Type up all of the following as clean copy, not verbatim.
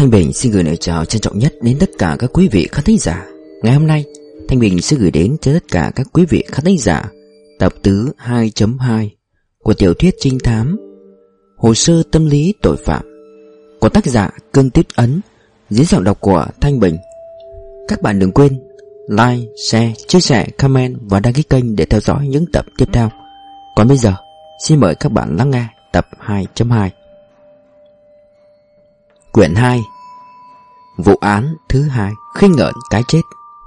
Thanh Bình xin gửi lời chào trân trọng nhất đến tất cả các quý vị khán thính giả. Ngày hôm nay, Thanh Bình sẽ gửi đến cho tất cả các quý vị khán thính giả tập thứ 2.2 của tiểu thuyết trinh thám Hồ sơ tâm lý tội phạm của tác giả Cương Tuyết Ấn, dưới giọng đọc của Thanh Bình. Các bạn đừng quên like, share, chia sẻ, comment và đăng ký kênh để theo dõi những tập tiếp theo. Còn bây giờ, xin mời các bạn lắng nghe tập 2.2. Quyển 2. Vụ án thứ 2, khinh ngợn cái chết.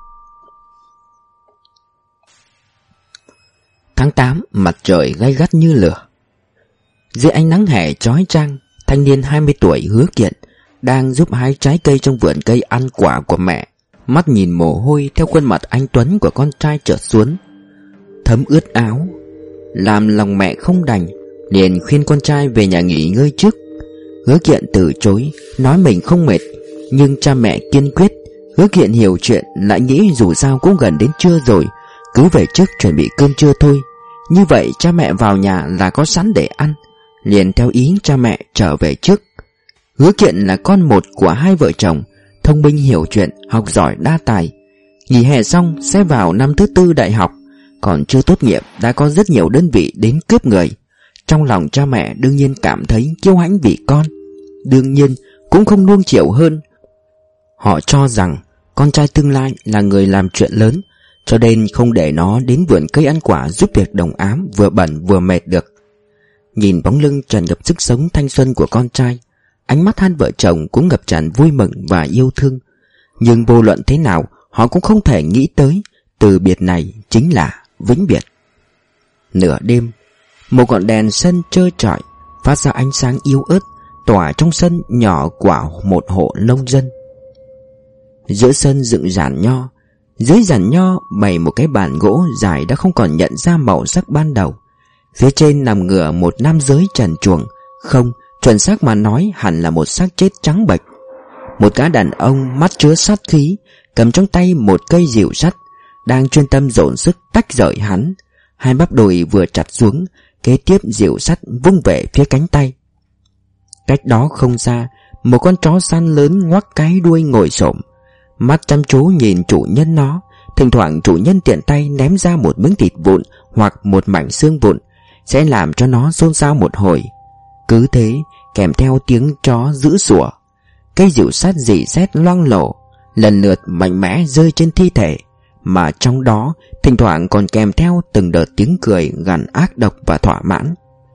Tháng 8, mặt trời gay gắt như lửa. Dưới ánh nắng hè chói chang, thanh niên 20 tuổi Hứa Kiện đang giúp hái trái cây trong vườn cây ăn quả của mẹ. Mắt nhìn mồ hôi theo khuôn mặt anh tuấn của con trai trượt xuống, thấm ướt áo. Làm lòng mẹ không đành, liền khuyên con trai về nhà nghỉ ngơi trước. Hứa Kiện từ chối, nói mình không mệt, nhưng cha mẹ kiên quyết. Hứa Kiện hiểu chuyện, lại nghĩ dù sao cũng gần đến trưa rồi, cứ về trước chuẩn bị cơm trưa thôi. Như vậy cha mẹ vào nhà là có sẵn để ăn, liền theo ý cha mẹ trở về trước. Hứa Kiện là con một của hai vợ chồng, thông minh hiểu chuyện, học giỏi đa tài. Nghỉ hè xong sẽ vào năm thứ tư đại học, còn chưa tốt nghiệp đã có rất nhiều đơn vị đến cướp người. Trong lòng cha mẹ đương nhiên cảm thấy kiêu hãnh vì con, đương nhiên cũng không nuông chiều hơn. Họ cho rằng con trai tương lai là người làm chuyện lớn, cho nên không để nó đến vườn cây ăn quả giúp việc đồng ám vừa bẩn vừa mệt được. Nhìn bóng lưng tràn ngập sức sống thanh xuân của con trai, ánh mắt hai vợ chồng cũng ngập tràn vui mừng và yêu thương. Nhưng vô luận thế nào, họ cũng không thể nghĩ tới từ biệt này chính là vĩnh biệt. Nửa đêm, một ngọn đèn sân trơ trọi phát ra ánh sáng yếu ớt tỏa trong sân nhỏ của một hộ nông dân. Giữa sân dựng giàn nho, dưới giàn nho bày một cái bàn gỗ dài đã không còn nhận ra màu sắc ban đầu. Phía trên nằm ngửa một nam giới trần truồng, không, chuẩn xác mà nói hẳn là một xác chết trắng bệch. Một gã đàn ông mắt chứa sát khí, cầm trong tay một cây rìu sắt, đang chuyên tâm dồn sức tách rời hắn. Hai bắp đùi vừa chặt xuống, kế tiếp rìu sắt vung về phía cánh tay. Cách đó không xa, một con chó săn lớn ngoắc cái đuôi ngồi xổm, mắt chăm chú nhìn chủ nhân nó. Thỉnh thoảng chủ nhân tiện tay ném ra một miếng thịt vụn hoặc một mảnh xương vụn, sẽ làm cho nó xôn xao một hồi. Cứ thế, kèm theo tiếng chó dữ sủa, cây rìu sắt rỉ sét loang lổ, lần lượt mạnh mẽ rơi trên thi thể, mà trong đó thỉnh thoảng còn kèm theo từng đợt tiếng cười gằn ác độc và thỏa mãn.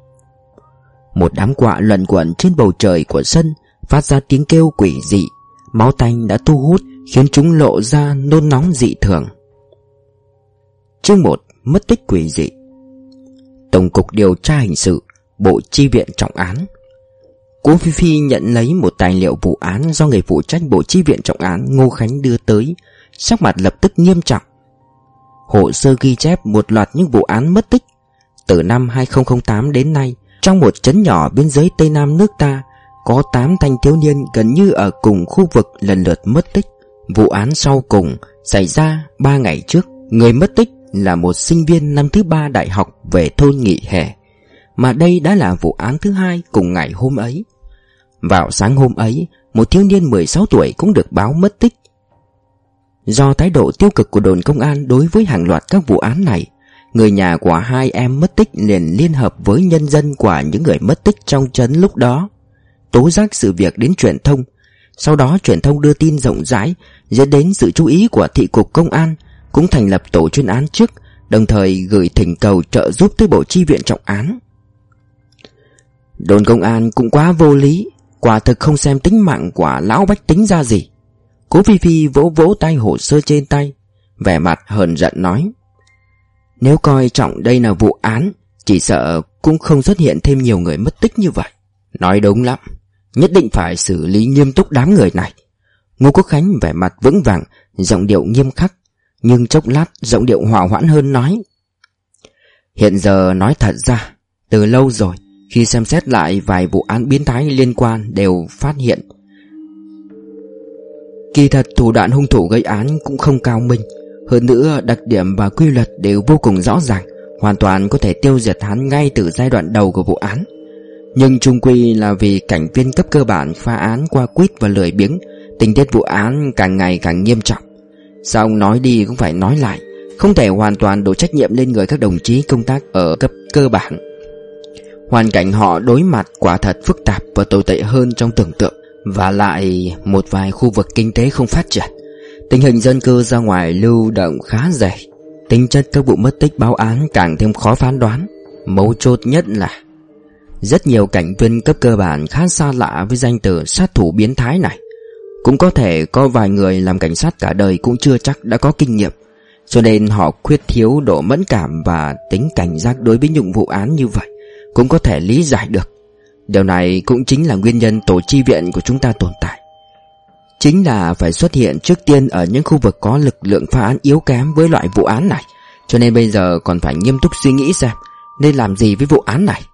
Một đám quạ luẩn quẩn trên bầu trời của sân phát ra tiếng kêu quỷ dị. Máu tanh đã thu hút khiến chúng lộ ra nôn nóng dị thường. Chương 1. Mất tích quỷ dị. Tổng cục điều tra hình sự, Bộ Chi viện trọng án. Cố Phi Phi nhận lấy một tài liệu vụ án do người phụ trách Bộ Chi viện trọng án Ngô Khánh đưa tới, sắc mặt lập tức nghiêm trọng. Hồ sơ ghi chép một loạt những vụ án mất tích. Từ năm 2008 đến nay, trong một trấn nhỏ biên giới Tây Nam nước ta, có 8 thanh thiếu niên gần như ở cùng khu vực lần lượt mất tích. Vụ án sau cùng xảy ra 3 ngày trước. Người mất tích là một sinh viên năm thứ 3 đại học về thôn nghỉ hè, mà đây đã là vụ án thứ 2 cùng ngày hôm ấy. Vào sáng hôm ấy, một thiếu niên 16 tuổi cũng được báo mất tích. Do thái độ tiêu cực của đồn công an đối với hàng loạt các vụ án này, người nhà của hai em mất tích liền liên hợp với nhân dân của những người mất tích trong trấn lúc đó, tố giác sự việc đến truyền thông. Sau đó truyền thông đưa tin rộng rãi, dẫn đến sự chú ý của thị cục công an, cũng thành lập tổ chuyên án trước, đồng thời gửi thỉnh cầu trợ giúp tới Bộ Chi viện trọng án. Đồn công an cũng quá vô lý, quả thực không xem tính mạng của lão bách tính ra gì. Cố Phi Phi vỗ vỗ tay hồ sơ trên tay, vẻ mặt hờn giận nói: nếu coi trọng đây là vụ án, chỉ sợ cũng không xuất hiện thêm nhiều người mất tích như vậy. Nói đúng lắm, nhất định phải xử lý nghiêm túc đám người này. Ngô Quốc Khánh vẻ mặt vững vàng, giọng điệu nghiêm khắc, nhưng chốc lát giọng điệu hòa hoãn hơn nói: hiện giờ nói thật ra, từ lâu rồi, khi xem xét lại vài vụ án biến thái liên quan đều phát hiện kỳ thật thủ đoạn hung thủ gây án cũng không cao minh. Hơn nữa đặc điểm và quy luật đều vô cùng rõ ràng, hoàn toàn có thể tiêu diệt hắn ngay từ giai đoạn đầu của vụ án. Nhưng chung quy là vì cảnh viên cấp cơ bản phá án qua quýt và lười biếng, tình tiết vụ án càng ngày càng nghiêm trọng. Sao ông nói đi cũng phải nói lại, không thể hoàn toàn đổ trách nhiệm lên người các đồng chí công tác ở cấp cơ bản. Hoàn cảnh họ đối mặt quả thật phức tạp và tồi tệ hơn trong tưởng tượng. Và lại một vài khu vực kinh tế không phát triển, tình hình dân cư ra ngoài lưu động khá dày, tính chất các vụ mất tích báo án càng thêm khó phán đoán. Mấu chốt nhất là rất nhiều cảnh viên cấp cơ bản khá xa lạ với danh từ sát thủ biến thái này. Cũng có thể có vài người làm cảnh sát cả đời cũng chưa chắc đã có kinh nghiệm, cho nên họ khuyết thiếu độ mẫn cảm và tính cảnh giác đối với những vụ án như vậy, cũng có thể lý giải được. Điều này cũng chính là nguyên nhân tổ chi viện của chúng ta tồn tại, chính là phải xuất hiện trước tiên ở những khu vực có lực lượng phá án yếu kém với loại vụ án này. Cho nên bây giờ còn phải nghiêm túc suy nghĩ xem nên làm gì với vụ án này.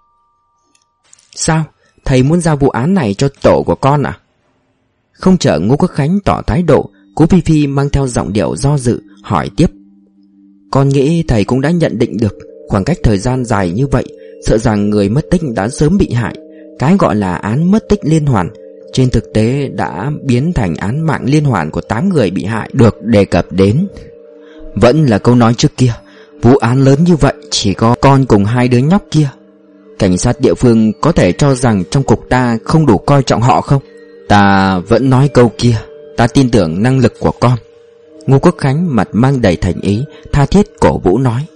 Sao? Thầy muốn giao vụ án này cho tổ của con à? Không chờ Ngô Quốc Khánh tỏ thái độ, Cố Phi Phi mang theo giọng điệu do dự hỏi tiếp. Con nghĩ thầy cũng đã nhận định được, khoảng cách thời gian dài như vậy, sợ rằng người mất tích đã sớm bị hại. Cái gọi là án mất tích liên hoàn trên thực tế đã biến thành án mạng liên hoàn của 8 người bị hại được đề cập đến. Vẫn là câu nói trước kia, vụ án lớn như vậy chỉ có con cùng 2 đứa nhóc kia. Cảnh sát địa phương có thể cho rằng trong cục ta không đủ coi trọng họ không? Ta vẫn nói câu kia, ta tin tưởng năng lực của con. Ngô Quốc Khánh mặt mang đầy thành ý, tha thiết cổ vũ nói.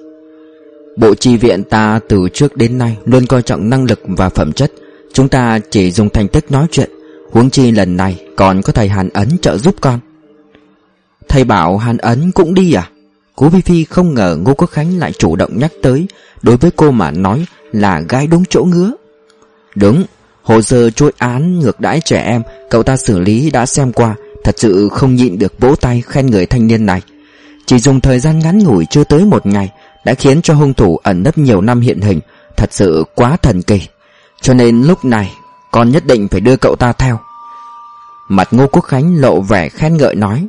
Bộ chi viện ta từ trước đến nay luôn coi trọng năng lực và phẩm chất. Chúng ta chỉ dùng thành tích nói chuyện, huống chi lần này còn có thầy Hàn Ấn trợ giúp con. Thầy bảo Hàn Ấn cũng đi à? Cố Phi Phi không ngờ Ngô Quốc Khánh lại chủ động nhắc tới, đối với cô mà nói là gai đúng chỗ ngứa. Đúng, hồ sơ trôi án ngược đãi trẻ em cậu ta xử lý đã xem qua, thật sự không nhịn được vỗ tay khen người thanh niên này. Chỉ dùng thời gian ngắn ngủi chưa tới 1 ngày đã khiến cho hung thủ ẩn nấp nhiều năm hiện hình, thật sự quá thần kỳ. Cho nên lúc này con nhất định phải đưa cậu ta theo. Mặt Ngô Quốc Khánh lộ vẻ khen ngợi nói.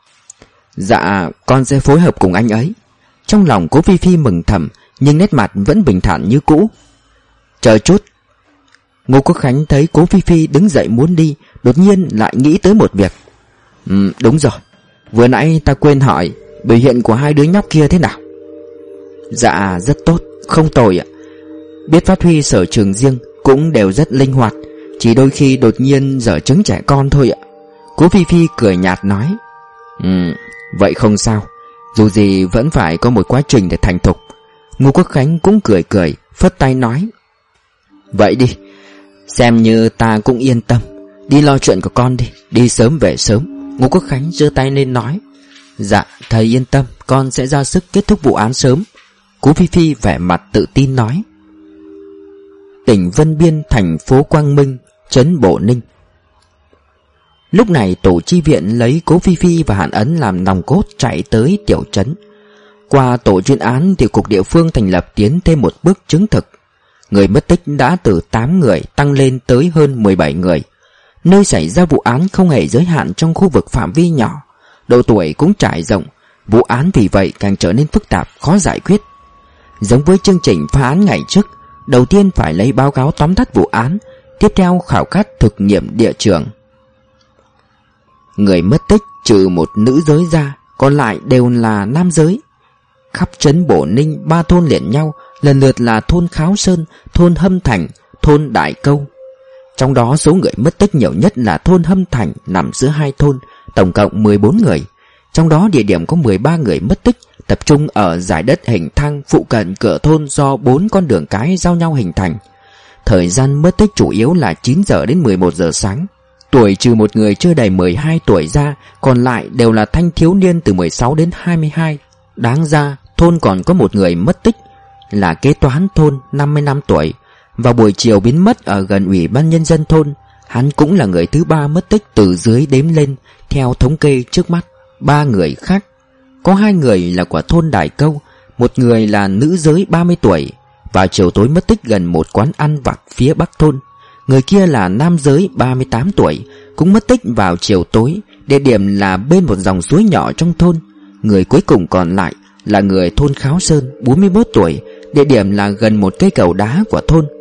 Dạ, con sẽ phối hợp cùng anh ấy. Trong lòng Cố Phi Phi mừng thầm, nhưng nét mặt vẫn bình thản như cũ. Chờ chút. Ngô Quốc Khánh thấy Cố Phi Phi đứng dậy muốn đi, đột nhiên lại nghĩ tới một việc. Đúng rồi, vừa nãy ta quên hỏi biểu hiện của 2 đứa nhóc kia thế nào? Dạ, rất tốt, không tồi ạ. Biết phát huy sở trường riêng, cũng đều rất linh hoạt, chỉ đôi khi đột nhiên dở chứng trẻ con thôi ạ. Cố Phi Phi cười nhạt nói. Vậy không sao, dù gì vẫn phải có một quá trình để thành thục. Ngô Quốc Khánh cũng cười cười, phất tay nói. Vậy đi, xem như ta cũng yên tâm. Đi lo chuyện của con đi, đi sớm về sớm. Ngô Quốc Khánh giơ tay lên nói. Dạ, thầy yên tâm, con sẽ ra sức kết thúc vụ án sớm. Cố Phi Phi vẻ mặt tự tin nói. Tỉnh Vân Biên, thành phố Quang Minh, trấn Bộ Ninh. Lúc này tổ chi viện lấy Cố Phi Phi và Hàn Ấn làm nòng cốt chạy tới tiểu trấn. Qua tổ chuyên án thì cục địa phương thành lập tiến thêm một bước chứng thực. Người mất tích đã từ 8 người tăng lên tới hơn 17 người. Nơi xảy ra vụ án không hề giới hạn trong khu vực phạm vi nhỏ, độ tuổi cũng trải rộng. Vụ án vì vậy càng trở nên phức tạp, khó giải quyết. Giống với chương trình phá án ngày trước, đầu tiên phải lấy báo cáo tóm tắt vụ án, tiếp theo khảo sát thực nghiệm địa trường. Người mất tích trừ một nữ giới ra, còn lại đều là nam giới. Khắp trấn Bổ Ninh 3 thôn liền nhau, lần lượt là thôn Kháo Sơn, thôn Hâm Thành, thôn Đại Câu. Trong đó số người mất tích nhiều nhất là thôn Hâm Thành, nằm giữa 2 thôn, tổng cộng 14 người. Trong đó địa điểm có 13 người mất tích, tập trung ở dải đất hình thang phụ cận cửa thôn do 4 con đường cái giao nhau hình thành. Thời gian mất tích chủ yếu là 9 giờ đến 11 giờ sáng. Tuổi trừ một người chưa đầy 12 tuổi ra, còn lại đều là thanh thiếu niên từ 16 đến 22. Đáng ra thôn còn có một người mất tích là kế toán thôn 55 tuổi, vào buổi chiều biến mất ở gần ủy ban nhân dân thôn. Hắn cũng là người thứ 3 mất tích từ dưới đếm lên, theo thống kê trước mắt. 3 người khác, có 2 người là của thôn Đại Câu, một người là nữ giới 30 tuổi, vào chiều tối mất tích gần một quán ăn vặt phía bắc thôn. Người kia là nam giới 38 tuổi, cũng mất tích vào chiều tối, địa điểm là bên một dòng suối nhỏ trong thôn. Người cuối cùng còn lại là người thôn Kháo Sơn 41 tuổi, địa điểm là gần một cây cầu đá của thôn.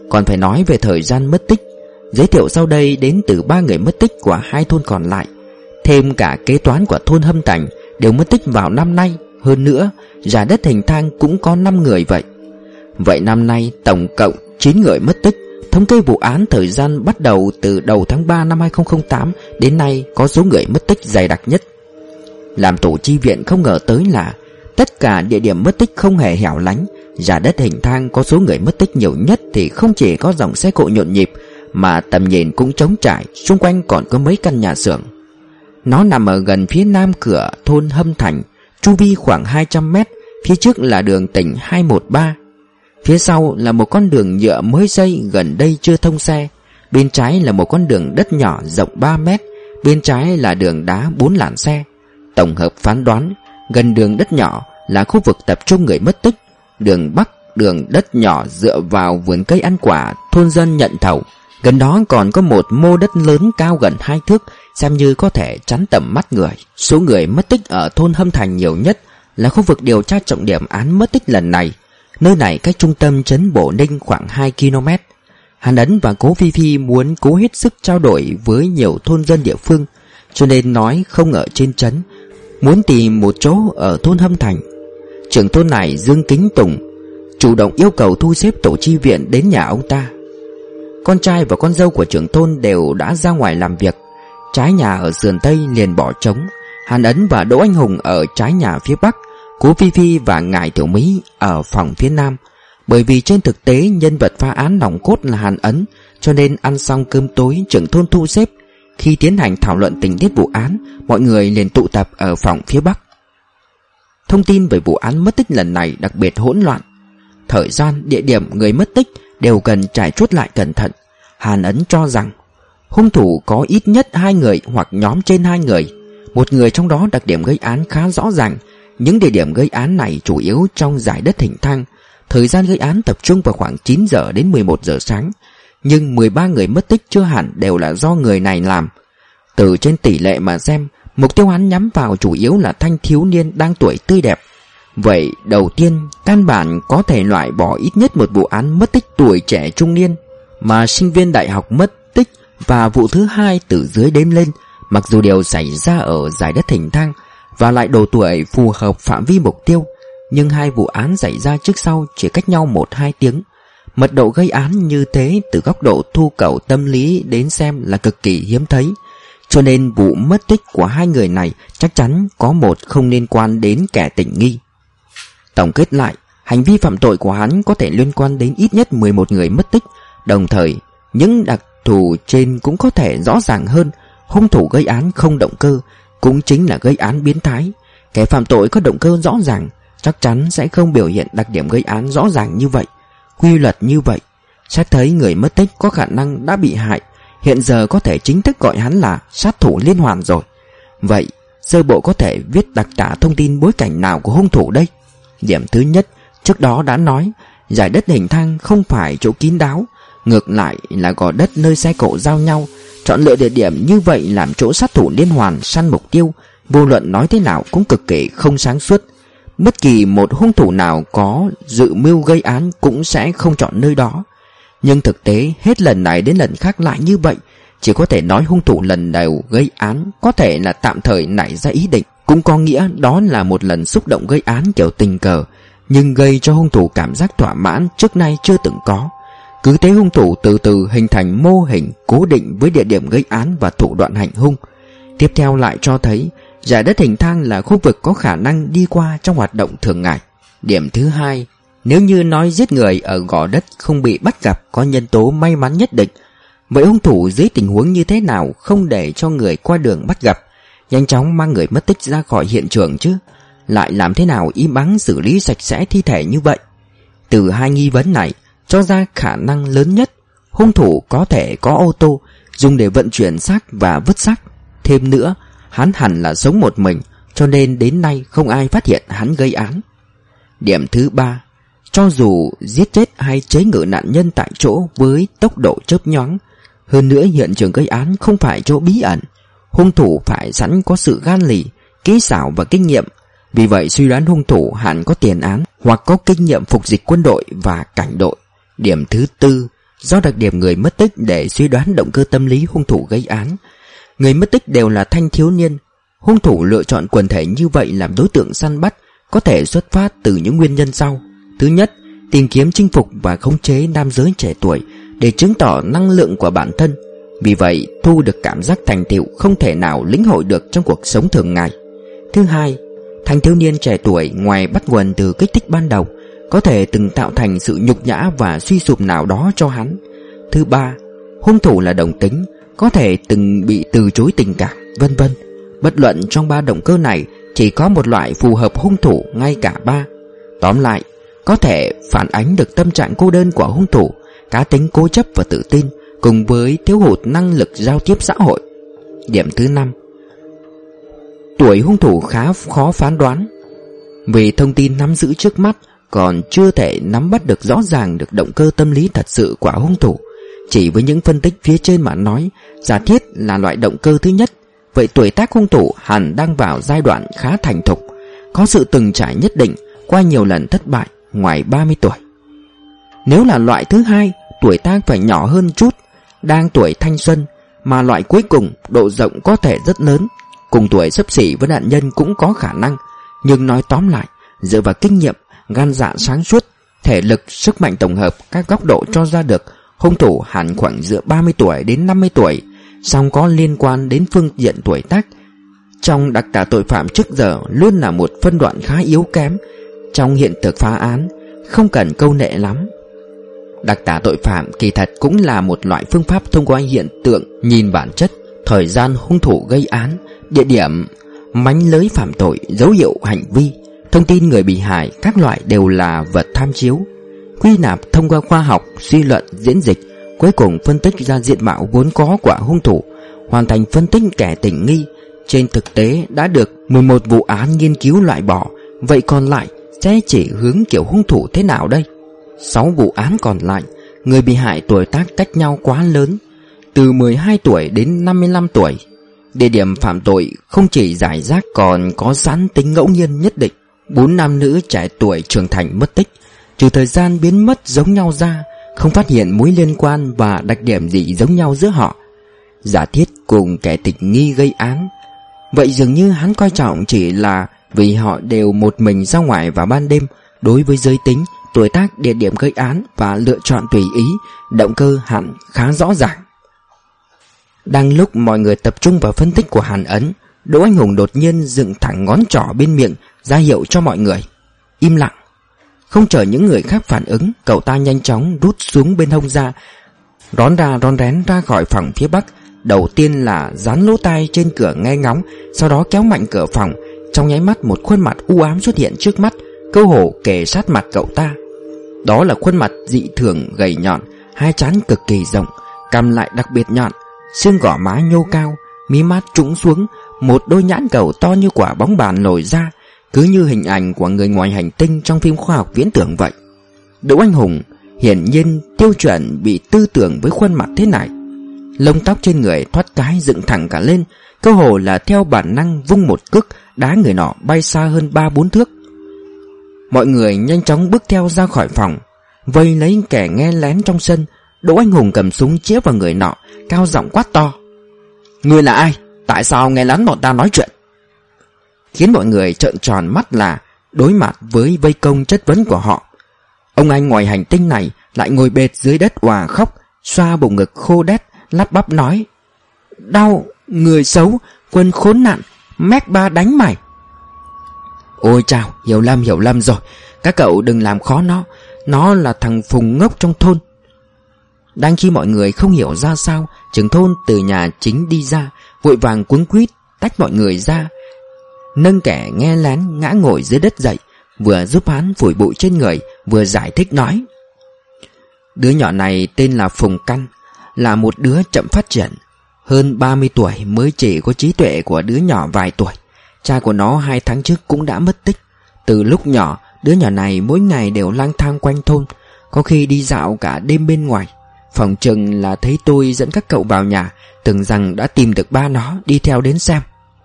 Còn phải nói về thời gian mất tích. Giới thiệu sau đây đến từ 3 người mất tích của 2 thôn còn lại, thêm cả kế toán của thôn Hâm Thành, đều mất tích vào năm nay. Hơn nữa, Rải Đất Hình Thang cũng có 5 người vậy. Vậy năm nay tổng cộng 9 người mất tích. Thống kê vụ án thời gian bắt đầu từ đầu tháng 3 năm 2008 đến nay có số người mất tích dày đặc nhất. Làm tổ chi viện không ngờ tới là tất cả địa điểm mất tích không hề hẻo lánh. Rải Đất Hình Thang có số người mất tích nhiều nhất thì không chỉ có dòng xe cộ nhộn nhịp, mà tầm nhìn cũng trống trải, xung quanh còn có mấy căn nhà xưởng. Nó nằm ở gần phía nam cửa thôn Hâm Thành, chu vi khoảng 200 mét. Phía trước là đường tỉnh 213, phía sau là một con đường nhựa mới xây, gần đây chưa thông xe. Bên trái là một con đường đất nhỏ rộng 3 mét, bên trái là đường đá 4 làn xe. Tổng hợp phán đoán, gần đường đất nhỏ là khu vực tập trung người mất tích. Đường bắc, đường đất nhỏ dựa vào vườn cây ăn quả thôn dân nhận thầu. Gần đó còn có một mô đất lớn cao gần 2 thước, xem như có thể chắn tầm mắt người. Số người mất tích ở thôn Hâm Thành nhiều nhất, là khu vực điều tra trọng điểm án mất tích lần này. Nơi này cách trung tâm trấn Bổ Ninh khoảng 2 km. Hàn Ấn và Cố Phi Phi muốn cố hết sức trao đổi với nhiều thôn dân địa phương, cho nên nói không ở trên trấn, muốn tìm một chỗ ở thôn Hâm Thành. Trưởng thôn này Dương Kính Tùng chủ động yêu cầu thu xếp tổ chi viện đến nhà ông ta. Con trai và con dâu của trưởng thôn đều đã ra ngoài làm việc. Trái nhà ở sườn Tây liền bỏ trống. Hàn Ấn và Đỗ Anh Hùng ở trái nhà phía Bắc, Cố Phi Phi và Ngải Tiểu Mỹ ở phòng phía Nam. Bởi vì trên thực tế nhân vật phá án nòng cốt là Hàn Ấn, cho nên ăn xong cơm tối trưởng thôn thu xếp. Khi tiến hành thảo luận tình tiết vụ án, mọi người liền tụ tập ở phòng phía Bắc. Thông tin về vụ án mất tích lần này đặc biệt hỗn loạn. Thời gian, địa điểm, người mất tích đều cần trải chuốt lại cẩn thận. Hàn Ấn cho rằng hung thủ có ít nhất 2 người hoặc nhóm trên 2 người. Một người trong đó đặc điểm gây án khá rõ ràng. Những địa điểm gây án này chủ yếu trong Rải Đất Hình Thang. Thời gian gây án tập trung vào khoảng 9 giờ đến 11 giờ sáng. Nhưng 13 người mất tích chưa hẳn đều là do người này làm. Từ trên tỷ lệ mà xem, mục tiêu hắn nhắm vào chủ yếu là thanh thiếu niên đang tuổi tươi đẹp. Vậy đầu tiên, căn bản có thể loại bỏ ít nhất một vụ án mất tích tuổi trẻ trung niên mà sinh viên đại học mất tích, và vụ thứ hai từ dưới đếm lên. Mặc dù đều xảy ra ở Rải Đất Hình Thang và lại độ tuổi phù hợp phạm vi mục tiêu, nhưng 2 vụ án xảy ra trước sau chỉ cách nhau 1-2 tiếng. Mật độ gây án như thế từ góc độ thu cầu tâm lý đến xem là cực kỳ hiếm thấy. Cho nên vụ mất tích của 2 người này chắc chắn có một không liên quan đến kẻ tình nghi. Tổng kết lại, hành vi phạm tội của hắn có thể liên quan đến ít nhất 11 người mất tích. Đồng thời, những đặc thù trên cũng có thể rõ ràng hơn. Hung thủ gây án không động cơ, cũng chính là gây án biến thái. Kẻ phạm tội có động cơ rõ ràng chắc chắn sẽ không biểu hiện đặc điểm gây án rõ ràng như vậy. Quy luật như vậy, xét thấy người mất tích có khả năng đã bị hại, hiện giờ có thể chính thức gọi hắn là sát thủ liên hoàn rồi. Vậy, sơ bộ có thể viết đặc tả thông tin bối cảnh nào của hung thủ đây? Điểm thứ nhất, trước đó đã nói, Rải Đất Hình Thang không phải chỗ kín đáo, ngược lại là gò đất nơi xe cộ giao nhau. Chọn lựa địa điểm như vậy làm chỗ sát thủ liên hoàn săn mục tiêu, vô luận nói thế nào cũng cực kỳ không sáng suốt. Bất kỳ một hung thủ nào có dự mưu gây án cũng sẽ không chọn nơi đó. Nhưng thực tế hết lần này đến lần khác lại như vậy. Chỉ có thể nói hung thủ lần đầu gây án có thể là tạm thời nảy ra ý định, cũng có nghĩa đó là một lần xúc động gây án kiểu tình cờ, nhưng gây cho hung thủ cảm giác thỏa mãn trước nay chưa từng có. Cứ thế hung thủ từ từ hình thành mô hình cố định với địa điểm gây án và thủ đoạn hành hung. Tiếp theo lại cho thấy Rải Đất Hình Thang là khu vực có khả năng đi qua trong hoạt động thường ngày. Điểm thứ hai, nếu như nói giết người ở gò đất không bị bắt gặp có nhân tố may mắn nhất định, vậy hung thủ dưới tình huống như thế nào không để cho người qua đường bắt gặp, nhanh chóng mang người mất tích ra khỏi hiện trường chứ? Lại làm thế nào im ắng xử lý sạch sẽ thi thể như vậy? Từ 2 nghi vấn này cho ra khả năng lớn nhất, hung thủ có thể có ô tô dùng để vận chuyển xác và vứt xác. Thêm nữa, hắn hẳn là sống một mình, cho nên đến nay không ai phát hiện hắn gây án. Điểm thứ ba, cho dù giết chết hay chế ngự nạn nhân tại chỗ với tốc độ chớp nhoáng, hơn nữa hiện trường gây án không phải chỗ bí ẩn, hung thủ phải sẵn có sự gan lì, kỹ xảo và kinh nghiệm. Vì vậy suy đoán hung thủ hẳn có tiền án hoặc có kinh nghiệm phục dịch quân đội và cảnh đội. Điểm thứ tư, do đặc điểm người mất tích để suy đoán động cơ tâm lý hung thủ gây án. Người mất tích đều là thanh thiếu niên. Hung thủ lựa chọn quần thể như vậy làm đối tượng săn bắt có thể xuất phát từ những nguyên nhân sau. Thứ nhất, tìm kiếm chinh phục và khống chế nam giới trẻ tuổi để chứng tỏ năng lượng của bản thân, vì vậy thu được cảm giác thành tựu không thể nào lĩnh hội được trong cuộc sống thường ngày. Thứ hai, thanh thiếu niên trẻ tuổi ngoài bắt nguồn từ kích thích ban đầu có thể từng tạo thành sự nhục nhã và suy sụp nào đó cho hắn. Thứ ba, hung thủ là đồng tính, có thể từng bị từ chối tình cảm, vân vân. Bất luận trong ba động cơ này, chỉ có một loại phù hợp hung thủ ngay cả ba. Tóm lại, có thể phản ánh được tâm trạng cô đơn của hung thủ, cá tính cố chấp và tự tin, cùng với thiếu hụt năng lực giao tiếp xã hội. Điểm thứ 5, tuổi hung thủ khá khó phán đoán. Vì thông tin nắm giữ trước mắt còn chưa thể nắm bắt được rõ ràng được động cơ tâm lý thật sự của hung thủ. Chỉ với những phân tích phía trên mà nói, giả thiết là loại động cơ thứ nhất, vậy tuổi tác hung thủ hẳn đang vào giai đoạn khá thành thục, có sự từng trải nhất định, qua nhiều lần thất bại, ngoài 30 tuổi. Nếu là loại thứ hai, tuổi tác phải nhỏ hơn chút, đang tuổi thanh xuân, mà loại cuối cùng độ rộng có thể rất lớn, cùng tuổi xấp xỉ với nạn nhân cũng có khả năng. Nhưng nói tóm lại, dựa vào kinh nghiệm, gan dạ sáng suốt, thể lực, sức mạnh tổng hợp các góc độ cho ra được hung thủ hẳn khoảng giữa 30 tuổi đến 50 tuổi, song có liên quan đến phương diện tuổi tác. Trong đặc tả tội phạm trước giờ luôn là một phân đoạn khá yếu kém trong hiện thực phá án, không cần câu nệ lắm. Đặc tả tội phạm kỳ thật cũng là một loại phương pháp thông qua hiện tượng nhìn bản chất, thời gian hung thủ gây án, địa điểm, mánh lới phạm tội, dấu hiệu hành vi, thông tin người bị hại, các loại đều là vật tham chiếu, quy nạp thông qua khoa học, suy luận, diễn dịch, cuối cùng phân tích ra diện mạo vốn có của hung thủ, hoàn thành phân tích kẻ tình nghi. Trên thực tế đã được 11 vụ án nghiên cứu loại bỏ, vậy còn lại sẽ chỉ hướng kiểu hung thủ thế nào đây? 6 vụ án còn lại, người bị hại tuổi tác cách nhau quá lớn, từ 12 tuổi đến 55 tuổi. Địa điểm phạm tội không chỉ rải rác còn có sẵn tính ngẫu nhiên nhất định. 4 nam nữ trẻ tuổi trưởng thành mất tích, trừ thời gian biến mất giống nhau ra, không phát hiện mối liên quan và đặc điểm gì giống nhau giữa họ. Giả thiết cùng kẻ tình nghi gây án, vậy dường như hắn coi trọng chỉ là vì họ đều một mình ra ngoài vào ban đêm. Đối với giới tính, tuổi tác, địa điểm gây án và lựa chọn tùy ý, động cơ hẳn khá rõ ràng. Đang lúc mọi người tập trung vào phân tích của Hàn Ấn, Đỗ Anh Hùng đột nhiên dựng thẳng ngón trỏ bên miệng ra hiệu cho mọi người im lặng. Không chờ những người khác phản ứng, cậu ta nhanh chóng rút xuống bên hông ra, rón rén ra khỏi phòng phía bắc. Đầu tiên là dán lỗ tai trên cửa nghe ngóng, sau đó kéo mạnh cửa phòng. Trong nháy mắt một khuôn mặt u ám xuất hiện trước mắt, cơ hồ kề sát mặt cậu ta. Đó là khuôn mặt dị thường gầy nhọn, hai trán cực kỳ rộng, cằm lại đặc biệt nhọn, xương gò má nhô cao, mí mắt trũng xuống, một đôi nhãn cầu to như quả bóng bàn lồi ra, cứ như hình ảnh của người ngoài hành tinh trong phim khoa học viễn tưởng vậy. Đỗ Anh Hùng hiển nhiên tiêu chuẩn bị tư tưởng với khuôn mặt thế này. Lông tóc trên người thoát cái dựng thẳng cả lên, cơ hồ là theo bản năng vung một cước đá người nọ bay xa hơn 3-4 thước. Mọi người nhanh chóng bước theo ra khỏi phòng, vây lấy kẻ nghe lén trong sân. Đỗ Anh Hùng cầm súng chĩa vào người nọ, cao giọng quát to: "Ngươi là ai? Tại sao nghe lén bọn ta nói chuyện?" Khiến mọi người trợn tròn mắt là đối mặt với vây công chất vấn của họ. Ông anh ngoài hành tinh này lại ngồi bệt dưới đất òa khóc, xoa bụng ngực khô đét, lắp bắp nói: "Đau, người xấu, quân khốn nạn, mét ba đánh mày." Ôi chao, hiểu lầm rồi. Các cậu đừng làm khó nó là thằng Phùng ngốc trong thôn. Đang khi mọi người không hiểu ra sao, trưởng thôn từ nhà chính đi ra, vội vàng cuống quýt tách mọi người ra, nâng kẻ nghe lén ngã ngồi dưới đất dậy, vừa giúp hắn phủi bụi trên người, vừa giải thích nói: "Đứa nhỏ này tên là Phùng Căn, là một đứa chậm phát triển, hơn 30 tuổi mới chỉ có trí tuệ của đứa nhỏ vài tuổi. Cha của nó 2 tháng trước cũng đã mất tích. Từ lúc nhỏ, đứa nhỏ này mỗi ngày đều lang thang quanh thôn, có khi đi dạo cả đêm bên ngoài. Phòng chừng là thấy tôi dẫn các cậu vào nhà, tưởng rằng đã tìm được ba nó, đi theo đến xem."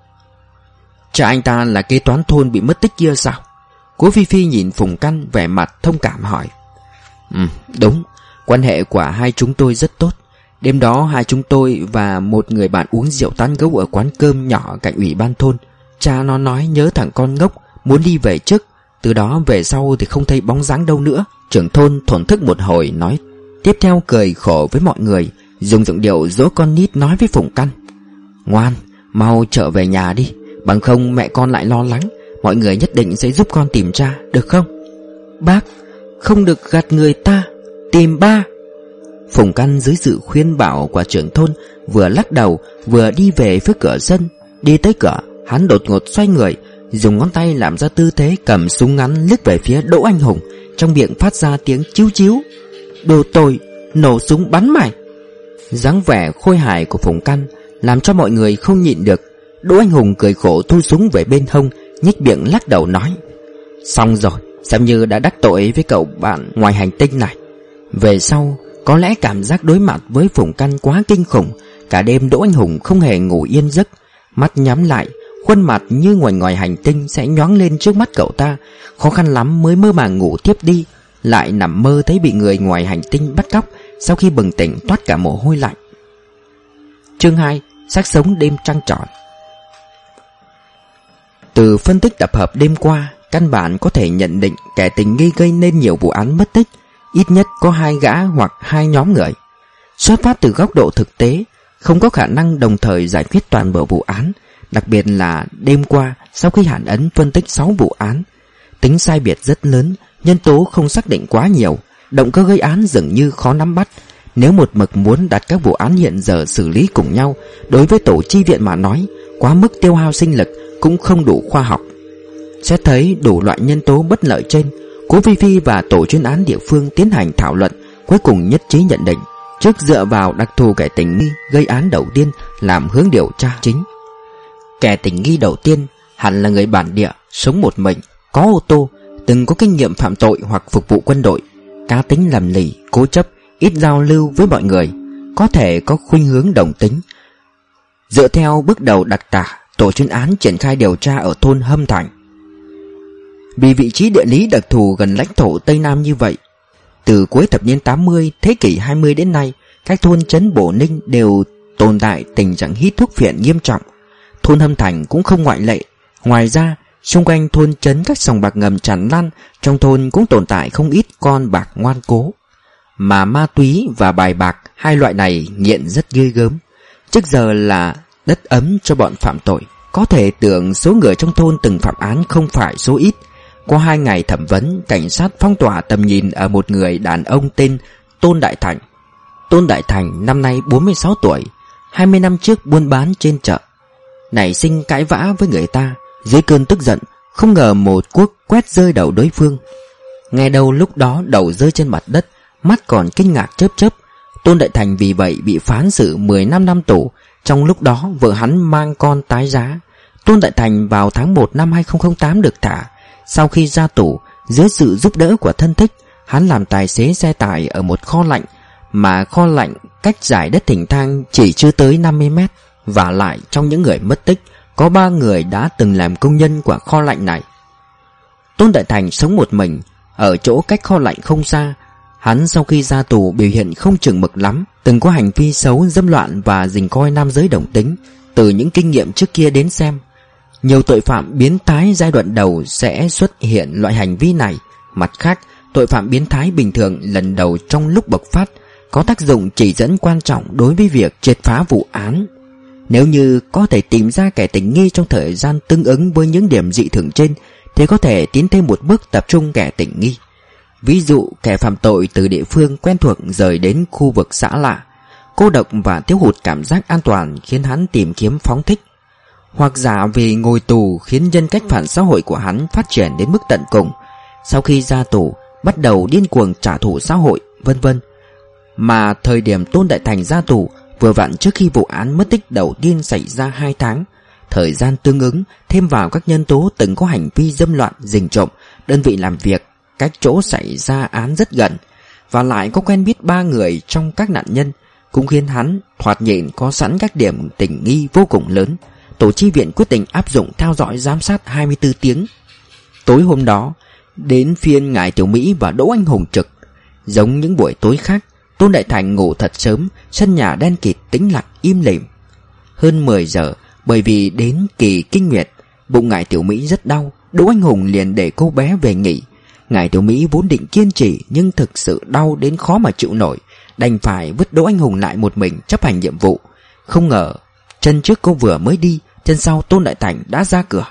"Cha anh ta là kế toán thôn bị mất tích kia sao?" Cố Phi Phi nhìn Phùng Căn vẻ mặt thông cảm hỏi. Đúng, Quan hệ của hai chúng tôi rất tốt. Đêm đó hai chúng tôi và một người bạn uống rượu tán gẫu ở quán cơm nhỏ cạnh ủy ban thôn. Cha nó nói nhớ thằng con ngốc, muốn đi về trước. Từ đó về sau thì không thấy bóng dáng đâu nữa. Trưởng thôn thổn thức một hồi nói. Tiếp theo cười khổ với mọi người, dùng giọng điệu dỗ con nít nói với Phùng Căn. Ngoan, mau trở về nhà đi, bằng không mẹ con lại lo lắng. Mọi người nhất định sẽ giúp con tìm cha, được không? Bác, không được gạt người ta. Tìm ba. Phùng Căn dưới sự khuyên bảo của trưởng thôn vừa lắc đầu vừa đi về phía cửa sân. Đi tới cửa, hắn đột ngột xoay người, dùng ngón tay làm ra tư thế cầm súng ngắn liếc về phía Đỗ Anh Hùng, trong miệng phát ra tiếng chíu chíu. Đồ tồi, nổ súng bắn mày. Dáng vẻ khôi hài của Phùng Căn làm cho mọi người không nhịn được. Đỗ Anh Hùng cười khổ thu súng về bên hông, nhếch miệng lắc đầu nói. Xong rồi, xem như đã đắc tội với cậu bạn ngoài hành tinh này. Về sau, có lẽ cảm giác đối mặt với Phùng Căn quá kinh khủng. Cả đêm Đỗ Anh Hùng không hề ngủ yên giấc. Mắt nhắm lại, khuôn mặt như ngoài hành tinh sẽ nhoáng lên trước mắt cậu ta. Khó khăn lắm mới mơ màng ngủ tiếp đi, lại nằm mơ thấy bị người ngoài hành tinh bắt cóc. Sau khi bừng tỉnh toát cả mồ hôi lạnh. Chương 2. Xác sống đêm trăng tròn. Từ phân tích tập hợp đêm qua, căn bản có thể nhận định kẻ tình nghi gây nên nhiều vụ án mất tích ít nhất có 2 gã hoặc 2 nhóm người. Xuất phát từ góc độ thực tế, không có khả năng đồng thời giải quyết toàn bộ vụ án. Đặc biệt là đêm qua, sau khi Hàn Ấn phân tích 6 vụ án, tính sai biệt rất lớn, nhân tố không xác định quá nhiều, động cơ gây án dường như khó nắm bắt. Nếu một mực muốn đặt các vụ án hiện giờ xử lý cùng nhau, đối với tổ chi viện mà nói, quá mức tiêu hao sinh lực cũng không đủ khoa học. Xét thấy đủ loại nhân tố bất lợi trên, Cố Phi Phi và tổ chuyên án địa phương tiến hành thảo luận, cuối cùng nhất trí nhận định trước dựa vào đặc thù kẻ tình nghi gây án đầu tiên làm hướng điều tra chính. Kẻ tình nghi đầu tiên hẳn là người bản địa, sống một mình, có ô tô, từng có kinh nghiệm phạm tội hoặc phục vụ quân đội, cá tính lầm lì, cố chấp, ít giao lưu với mọi người, có thể có khuynh hướng đồng tính. Dựa theo bước đầu đặc tả, tổ chuyên án triển khai điều tra ở thôn Hâm Thành. Vì vị trí địa lý đặc thù gần lãnh thổ Tây Nam như vậy, từ cuối thập niên 80, thế kỷ 20 đến nay, các thôn trấn Bổ Ninh đều tồn tại tình trạng hít thuốc phiện nghiêm trọng. Thôn Hâm Thành cũng không ngoại lệ. Ngoài ra, xung quanh thôn trấn các sòng bạc ngầm tràn lan, trong thôn cũng tồn tại không ít con bạc ngoan cố. Mà ma túy và bài bạc, hai loại này nghiện rất ghê gớm. Trước giờ là đất ấm cho bọn phạm tội. Có thể tưởng số người trong thôn từng phạm án không phải số ít. Qua 2 ngày thẩm vấn, cảnh sát phong tỏa tầm nhìn ở một người đàn ông tên Tôn Đại Thành. Tôn Đại Thành năm nay 46 tuổi, 20 năm trước buôn bán trên chợ, nảy sinh cãi vã với người ta. Dưới cơn tức giận, không ngờ một cuốc quét rơi đầu đối phương. Nghe đâu lúc đó đầu rơi trên mặt đất, mắt còn kinh ngạc chớp chớp. Tôn Đại Thành vì vậy bị phán xử 15 năm tù. Trong lúc đó vợ hắn mang con tái giá. Tôn Đại Thành vào tháng 1 năm 2008 được thả. Sau khi ra tù, dưới sự giúp đỡ của thân thích, hắn làm tài xế xe tải ở một kho lạnh, mà kho lạnh cách dải đất thỉnh thang chỉ chưa tới 50 mét. Và lại trong những người mất tích, có 3 người đã từng làm công nhân của kho lạnh này. Tôn Đại Thành sống một mình, ở chỗ cách kho lạnh không xa. Hắn sau khi ra tù biểu hiện không chừng mực lắm, từng có hành vi xấu, dâm loạn và dình coi nam giới đồng tính. Từ những kinh nghiệm trước kia đến xem, nhiều tội phạm biến thái giai đoạn đầu sẽ xuất hiện loại hành vi này. Mặt khác, tội phạm biến thái bình thường lần đầu trong lúc bộc phát có tác dụng chỉ dẫn quan trọng đối với việc triệt phá vụ án. Nếu như có thể tìm ra kẻ tình nghi trong thời gian tương ứng với những điểm dị thường trên, thì có thể tiến thêm một bước tập trung kẻ tình nghi. Ví dụ kẻ phạm tội từ địa phương quen thuộc rời đến khu vực xã lạ, cô độc và thiếu hụt cảm giác an toàn khiến hắn tìm kiếm phóng thích. Hoặc giả vì ngồi tù khiến nhân cách phản xã hội của hắn phát triển đến mức tận cùng, sau khi ra tù bắt đầu điên cuồng trả thù xã hội, vân vân. Mà thời điểm Tôn Đại Thành ra tù vừa vặn trước khi vụ án mất tích đầu tiên xảy ra 2 tháng. Thời gian tương ứng thêm vào các nhân tố từng có hành vi dâm loạn, rình trộm, đơn vị làm việc cách chỗ xảy ra án rất gần, và lại có quen biết 3 người trong các nạn nhân, cũng khiến hắn thoạt nhìn có sẵn các điểm tình nghi vô cùng lớn. Tổ chi viện quyết định áp dụng theo dõi giám sát 24 tiếng. Tối hôm đó, đến phiên ngài Tiểu Mỹ và Đỗ Anh Hùng trực. Giống những buổi tối khác, Tôn Đại Thành ngủ thật sớm. Sân nhà đen kịt tĩnh lặng im lìm. Hơn 10 giờ, bởi vì đến kỳ kinh nguyệt, bụng ngài Tiểu Mỹ rất đau. Đỗ Anh Hùng liền để cô bé về nghỉ. Ngài Tiểu Mỹ vốn định kiên trì, nhưng thực sự đau đến khó mà chịu nổi, đành phải vứt Đỗ Anh Hùng lại một mình chấp hành nhiệm vụ. Không ngờ chân trước cô vừa mới đi, chân sau Tôn Đại Thành đã ra cửa.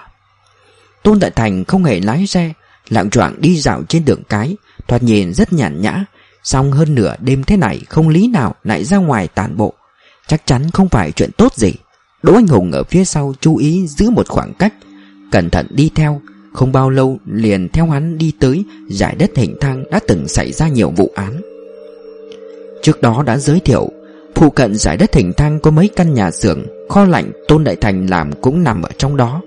Tôn Đại Thành không hề lái xe, lạng choạng đi dạo trên đường cái, thoạt nhìn rất nhàn nhã. Song hơn nửa đêm thế này, không lý nào lại ra ngoài tản bộ, chắc chắn không phải chuyện tốt gì. Đỗ Anh Hùng ở phía sau chú ý giữ một khoảng cách, cẩn thận đi theo. Không bao lâu liền theo hắn đi tới dải đất hình thang đã từng xảy ra nhiều vụ án. Trước đó đã giới thiệu, phụ cận dải đất hình thang có mấy căn nhà xưởng, kho lạnh Tôn Đại Thành làm cũng nằm ở trong đó.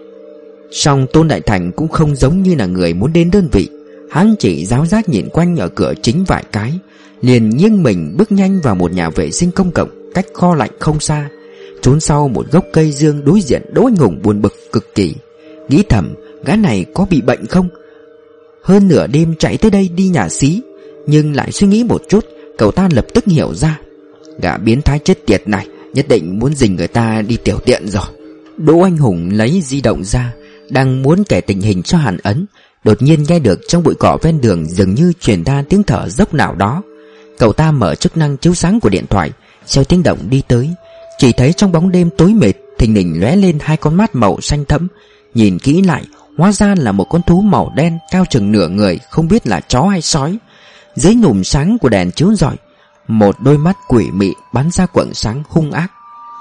Song Tôn Đại Thành cũng không giống như là người muốn đến đơn vị. Hắn chỉ giáo giác nhìn quanh ở cửa chính vài cái, liền nghiêng mình bước nhanh vào một nhà vệ sinh công cộng cách kho lạnh không xa, trốn sau một gốc cây dương đối diện. Đỗ Anh Hùng buồn bực cực kỳ, nghĩ thầm gã này có bị bệnh không, hơn nửa đêm chạy tới đây đi nhà xí. Nhưng lại suy nghĩ một chút, cậu ta lập tức hiểu ra, gã biến thái chết tiệt này nhất định muốn dình người ta đi tiểu tiện rồi. Đỗ Anh Hùng lấy di động ra, đang muốn kể tình hình cho Hàn Ấn, đột nhiên nghe được trong bụi cỏ ven đường dường như truyền ra tiếng thở dốc nào đó. Cậu ta mở chức năng chiếu sáng của điện thoại, theo tiếng động đi tới, chỉ thấy trong bóng đêm tối mịt thình lình lóe lên hai con mắt màu xanh thẫm. Nhìn kỹ lại, hóa ra là một con thú màu đen cao chừng nửa người, không biết là chó hay sói. Dưới nhùm sáng của đèn chiếu rọi, một đôi mắt quỷ mị bắn ra quầng sáng hung ác.